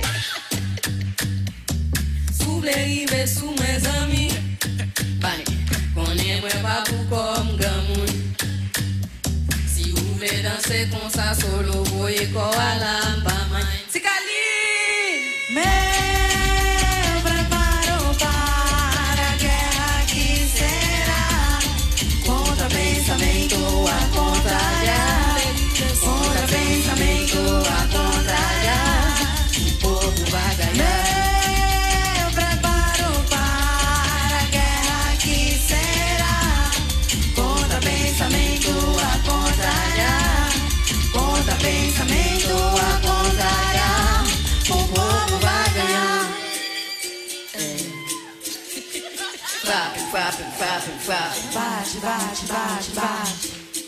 Soulever sous mes amis, bani, connais moi pas pour comme gamoun. Si vous voulez danser comme ça solo, voyez quoi à la bama. Sikali, me preparo para a guerra que será contra pensamento a contrariar, contra pensamento a contrariar. O povo vai ganhar. Pensamento a contrariar, o povo vai ganhar. Vape, vape, vape, vape. Bate, bate, bate, bate.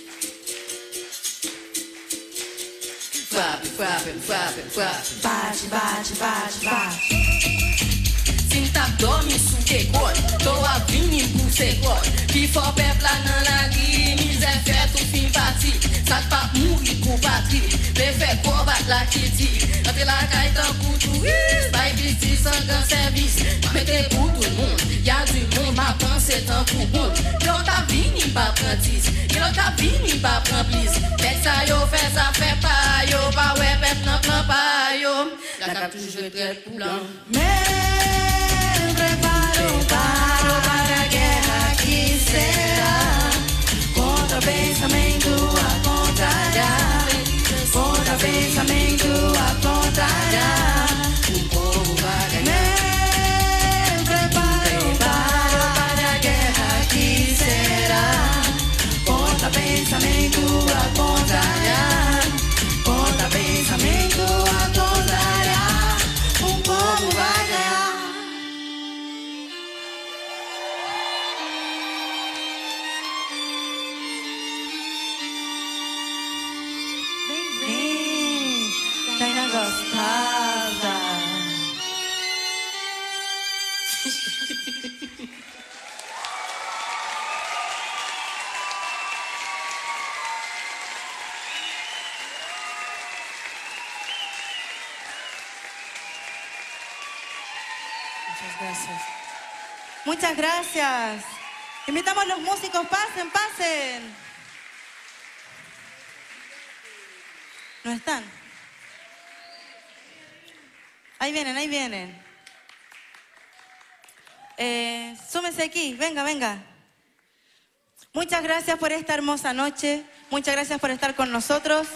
Vape, vape, vape, vape. Bate, bate, bate, bate. Sinta dorme sous tes côtes, tô a vini pour ses côtes. Qui faut peuple là dans la vie, misère fait tout fin parti. Ça pas mourir pour patrie, les fait combattre la kitty. Entre la caille dans pour touriste, bye busy sans grand service. Mettez pour tout le monde, y'a du monde, ma pensée tant pour bon. Yo ta vini pas prentice, yo ta vini pas prendre plus. Dès ça yo fait ça fait pas, yo pas ouais peuple non plan pas yo. La cap toujours très pour blanc. Me preparo para, para a guerra que será contra pensamento a contrariar, contra pensamento a contrariar. O povo vai ganhar. Me preparo para, para a guerra que será contra pensamento a contrariar, contra pensamento a contrariar. O povo vai ganhar. tostada. Muchas gracias. Muchas gracias. Invitamos a los músicos, pasen, pasen. ¿No están? Ahí vienen, ahí vienen. Eh, súmense aquí, venga, venga. Muchas gracias por esta hermosa noche. Muchas gracias por estar con nosotros.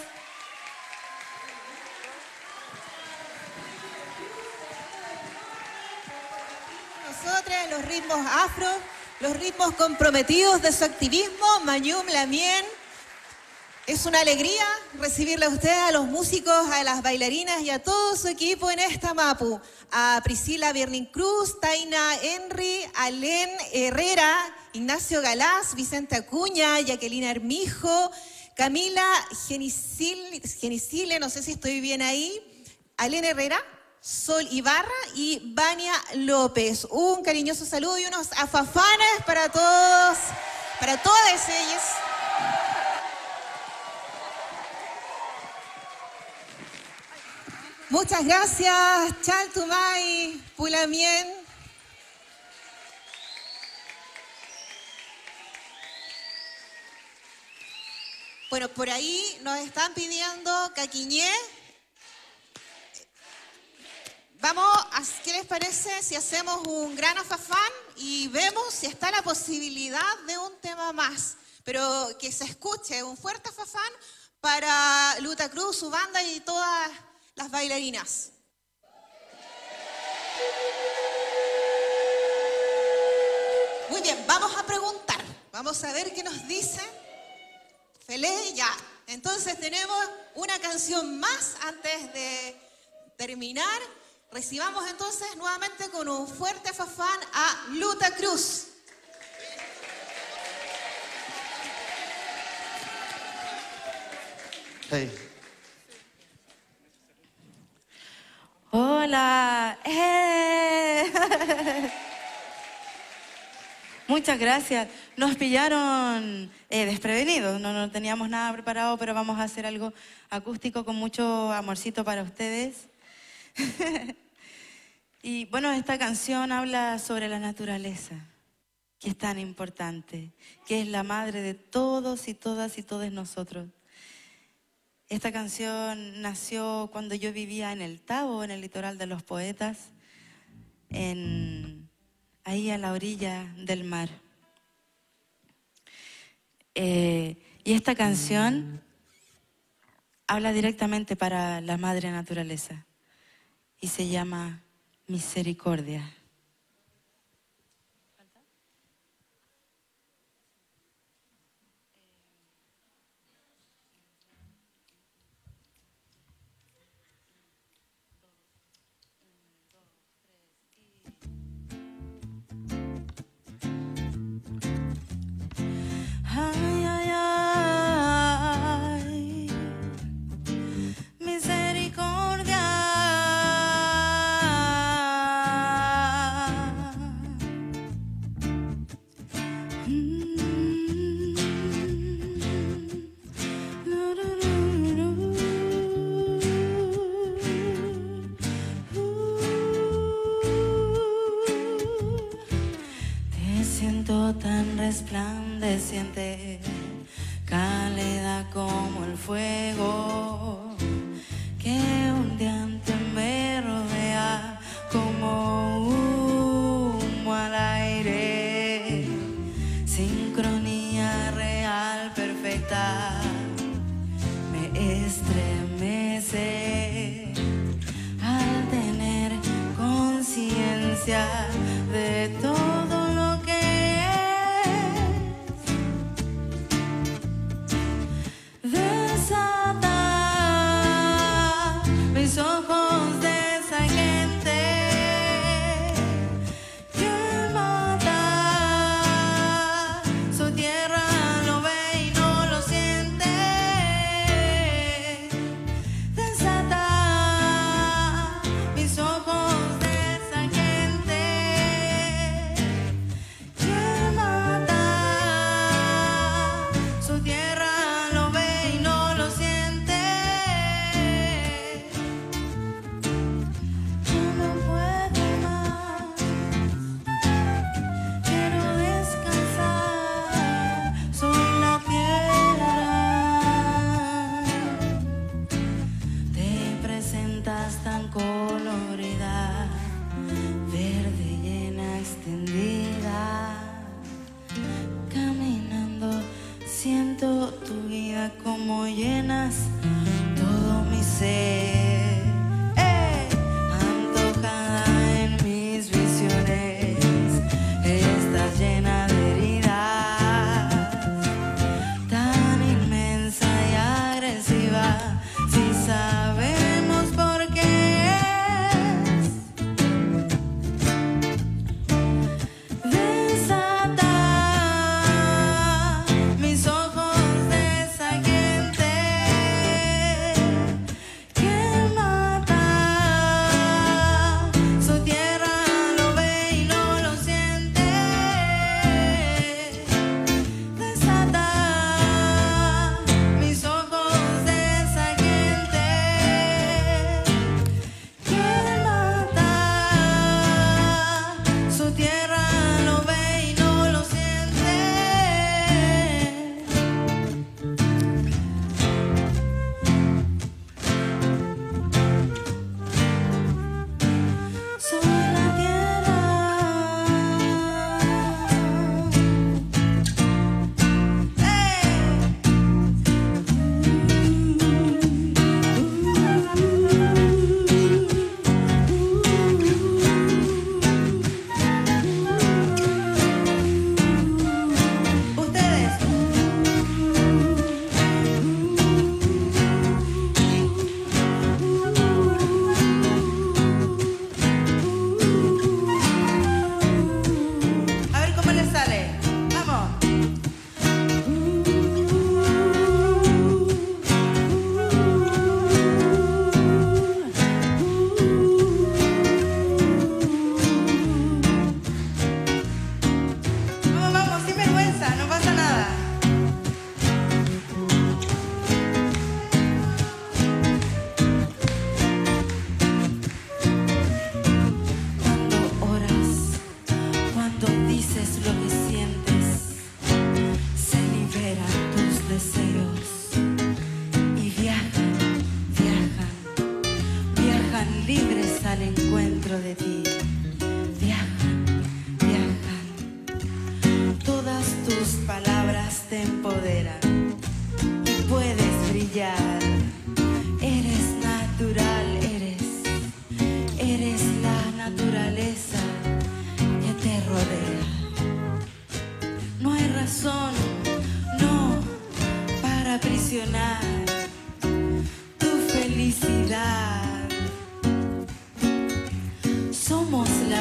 Nosotras, los ritmos afro, los ritmos comprometidos de su activismo, Mayum Lamien. Es una alegría recibirle a usted, a los músicos, a las bailarinas y a todo su equipo en esta Mapu. A Priscila Biernin Cruz, Taina Henry, Alén Herrera, Ignacio Galás, Vicente Acuña, Jacqueline Armijo, Camila Genicile, Genicile, no sé si estoy bien ahí, Alén Herrera, Sol Ibarra y Vania López. Un cariñoso saludo y unos afafanes para todos, para todas ellas. Muchas gracias, Chaltumay, Pulamien. Bueno, por ahí nos están pidiendo Caquiñé. Vamos, a, ¿qué les parece si hacemos un gran afafán y vemos si está la posibilidad de un tema más? Pero que se escuche un fuerte afafán para Luta Cruz, su banda y todas las bailarinas. Muy bien, vamos a preguntar. Vamos a ver qué nos dicen. Feliz, ya. Entonces tenemos una canción más antes de terminar. Recibamos entonces nuevamente con un fuerte fafán a Luta Cruz. Hey. Hola. ¡Eh! Muchas gracias. Nos pillaron eh, desprevenidos. No, no teníamos nada preparado, pero vamos a hacer algo acústico con mucho amorcito para ustedes. Y bueno, esta canción habla sobre la naturaleza, que es tan importante, que es la madre de todos y todas y todos nosotros. Esta canción nació cuando yo vivía en el Tabo, en el litoral de los Poetas, en, ahí a la orilla del mar. Eh, y esta canción habla directamente para la madre naturaleza y se llama Misericordia. Ay, ay, ay, misericordia. Mm. No, no, no, no. Uh. Te siento tan resplandeciente, cálida como el fuego, que ondeante me rodea como humo al aire. Sincronía real, perfecta, me estremece al tener conciencia de todo lo que desata mis ojos de esa gente que mata, su tierra lo ve y no lo siente. Desata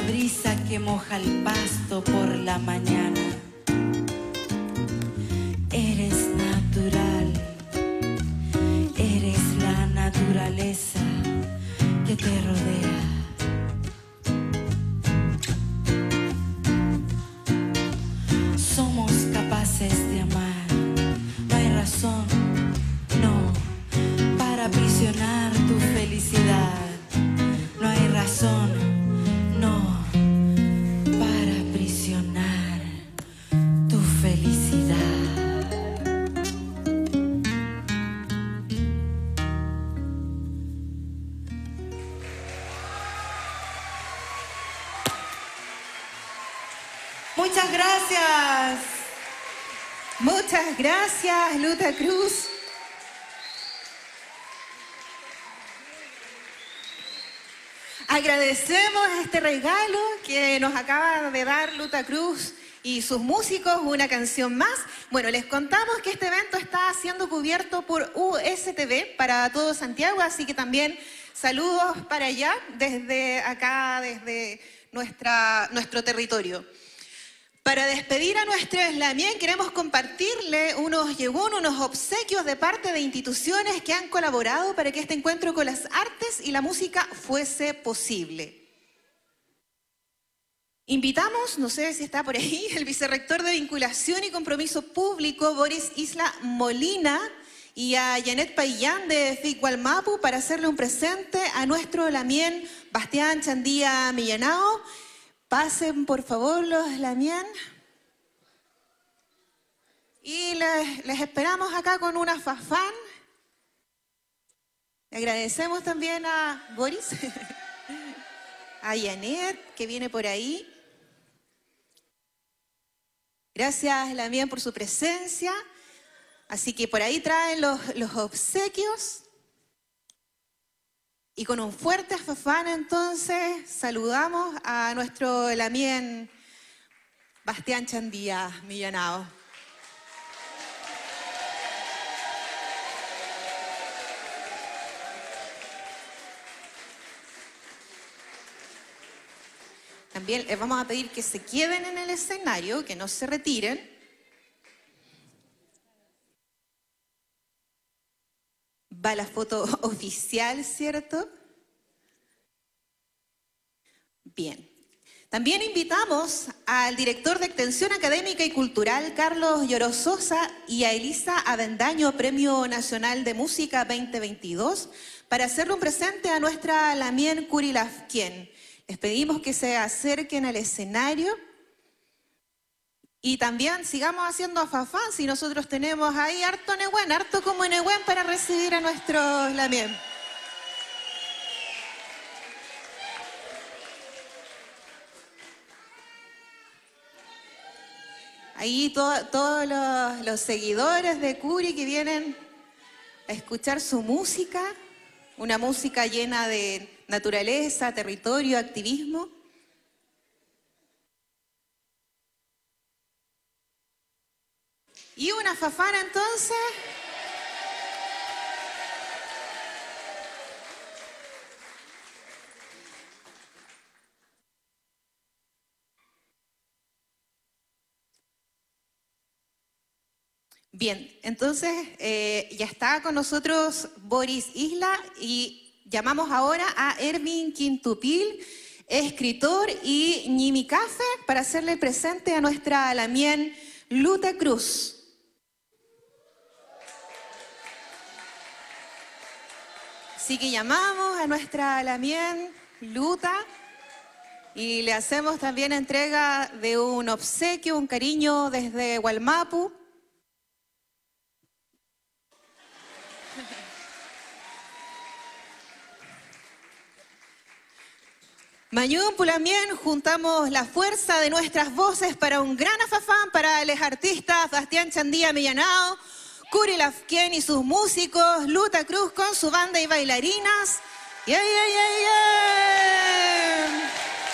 brisa que moja el pasto por la mañana. Eres natural, eres la naturaleza que te rodea. Somos capaces de amar, no hay razón, no, para aprisionar tu felicidad. No hay razón, no, para aprisionar tu felicidad. Muchas gracias. Muchas gracias, Luta Cruz. Agradecemos este regalo que nos acaba de dar Luta Cruz y sus músicos, una canción más. Bueno, les contamos que este evento está siendo cubierto por U S T V para todo Santiago, así que también saludos para allá, desde acá, desde nuestra, nuestro territorio. Para despedir a nuestro Slamien, queremos compartirle unos yegún, unos obsequios de parte de instituciones que han colaborado para que este encuentro con las artes y la música fuese posible. Invitamos, no sé si está por ahí, el vicerrector de Vinculación y Compromiso Público, Boris Isla Molina, y a Janet Paillán de F I C Gualmapu para hacerle un presente a nuestro Slamien Bastián Chandía Millanao. Pasen, por favor, los Slamien. Y les, les esperamos acá con una fafán. Le agradecemos también a Boris, a Janet, que viene por ahí. Gracias, Slamien, por su presencia. Así que por ahí traen los, los obsequios. Y con un fuerte afafán, entonces, saludamos a nuestro Slamien Bastián Chandía Millanao. También les vamos a pedir que se queden en el escenario, que no se retiren. Va la foto oficial, ¿cierto? Bien. También invitamos al director de Extensión Académica y Cultural, Carlos Lloró Sosa, y a Elisa Avendaño, Premio Nacional de Música veinte veintidós, para hacerle un presente a nuestra Slamien Curilafquén. Les pedimos que se acerquen al escenario. Y también sigamos haciendo afafán, si nosotros tenemos ahí harto Nehuen, harto como Nehuen para recibir a nuestro Slamien. Ahí to, todos los, los seguidores de Curi que vienen a escuchar su música, una música llena de naturaleza, territorio, activismo. Y una fafana entonces. Bien, entonces eh, ya está con nosotros Boris Isla y llamamos ahora a Ervin Quintupil, escritor, y Ñimi Cafe para hacerle presente a nuestra Slamien Luta Cruz. Así que llamamos a nuestra Slamien Luta y le hacemos también entrega de un obsequio, un cariño desde Gualmapu. Mañún Pulamien, juntamos la fuerza de nuestras voces para un gran afafán para los artistas Bastián Chandía Millanao, Curilafquén y sus músicos, Luta Cruz con su banda y bailarinas. ¡Yeah, yeah, yeah, yeah!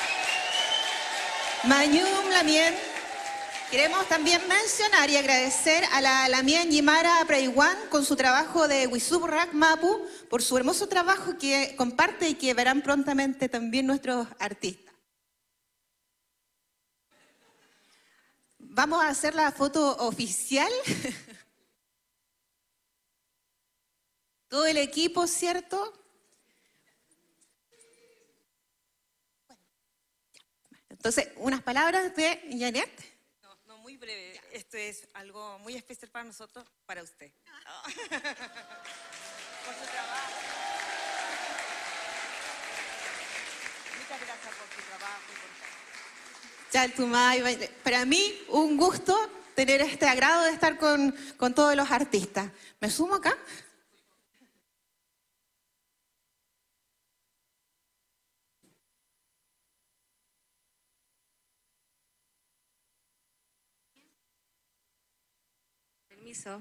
Mañún Lamien. Queremos también mencionar y agradecer a la Slamien Yimara Praiwan con su trabajo de Wisub Rak Mapu, por su hermoso trabajo que comparte y que verán prontamente también nuestros artistas. vamos a hacer la foto oficial. Todo el equipo, ¿cierto? Entonces, unas palabras de Janet. No, no, muy breve. Esto es algo muy especial para nosotros, para usted. Por su trabajo. Muchas gracias por su trabajo. Chaltumay, para mí, un gusto tener este agrado de estar con, con todos los artistas. ¿Me sumo acá? Permiso.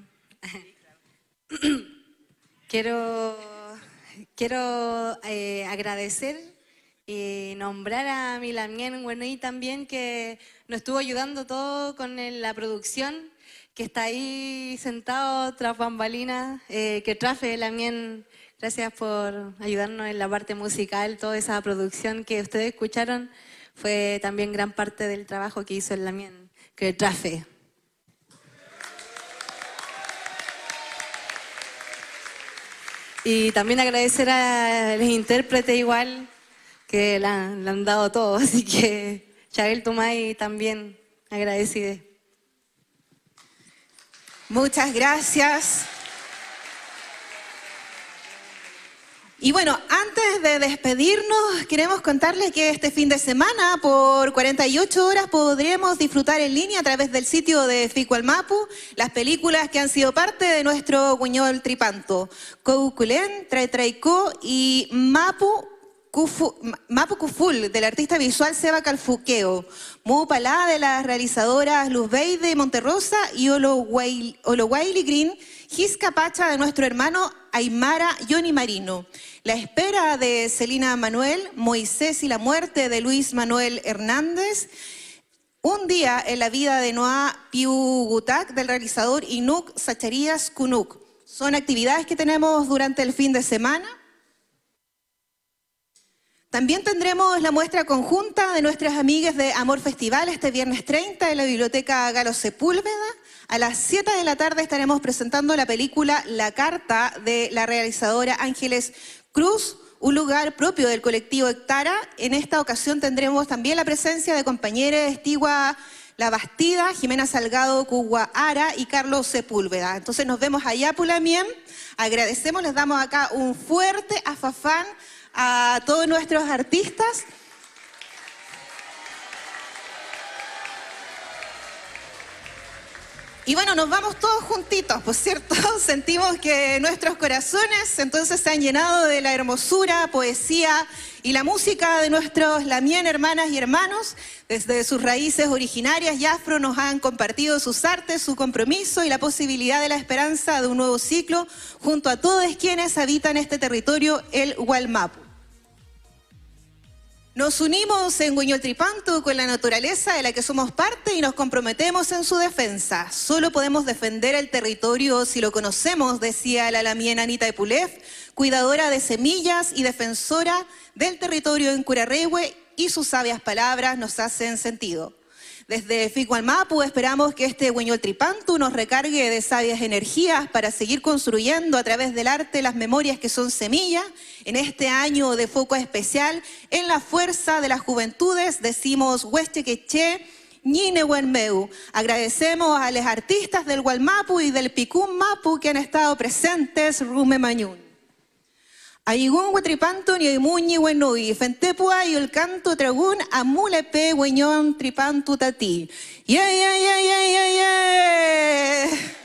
Quiero, quiero eh, agradecer y nombrar a Milamien Güenui también, que nos estuvo ayudando todo con el, la producción, que está ahí sentado tras bambalinas, eh, que trafe Lamien, gracias por ayudarnos en la parte musical. Toda esa producción que ustedes escucharon fue también gran parte del trabajo que hizo el Lamien, que trafe. Y también agradecer a los intérpretes igual, que le han, le han dado todo, así que Chabel Tumay también agradecida. Muchas gracias. Y bueno, antes de despedirnos, queremos contarles que este fin de semana, por cuarenta y ocho horas, podremos disfrutar en línea a través del sitio de Ficualmapu las películas que han sido parte de nuestro Guiñol Tripanto. Couculén, Trai Traico y Mapu Kufu, Mapu Kuful, del artista visual Seba Calfuqueo. Mu Palá, de las realizadoras Luz Beide de Monterrosa, y Olowaili Green, Gisca Pacha, de nuestro hermano Aymara Johnny Marino. La espera, de Celina Manuel, Moisés y la muerte, de Luis Manuel Hernández. Un día en la vida de Noa Piu Gutak, del realizador Inuk Sacharías Kunuk. Son actividades que tenemos durante el fin de semana. También tendremos la muestra conjunta de nuestras amigas de Amor Festival este viernes treinta en la Biblioteca Galo Sepúlveda. A las siete de la tarde estaremos presentando la película La Carta, de la realizadora Ángeles Cruz, un lugar propio del colectivo Hectara. En esta ocasión tendremos también la presencia de compañeros Estigua La Bastida, Jimena Salgado Cugua Ara y Carlos Sepúlveda. Entonces nos vemos allá, Pulamien. Agradecemos, les damos acá un fuerte afafán a todos nuestros artistas. Y bueno, nos vamos todos juntitos, por cierto. Sentimos que nuestros corazones entonces se han llenado de la hermosura, poesía y la música de nuestros Lamien hermanas y hermanos. Desde sus raíces originarias y afro nos han compartido sus artes, su compromiso y la posibilidad de la esperanza de un nuevo ciclo junto a todos quienes habitan este territorio, el Gualmapu. Nos unimos en Guiñol Tripanto con la naturaleza de la que somos parte y nos comprometemos en su defensa. Solo podemos defender el territorio si lo conocemos, decía la Lamien Anita Epulef, cuidadora de semillas y defensora del territorio en Curarrehue, y sus sabias palabras nos hacen sentido. Desde Ficualmapu esperamos que este Guiñol Tripanto nos recargue de sabias energías para seguir construyendo a través del arte las memorias que son semillas. En este año de foco especial en la fuerza de las juventudes decimos Huechequeche, Ñinehuenmeu. Agradecemos a los artistas del Gualmapu y del Picún Mapu que han estado presentes, Rume Mañún. Ayigún Huetripanto ni Oimuñi Huenui, Fentepua y el canto tragún Amulepe Hueñón Tripantu Tati. Yeah, yeah, yeah, yeah, yeah, yeah.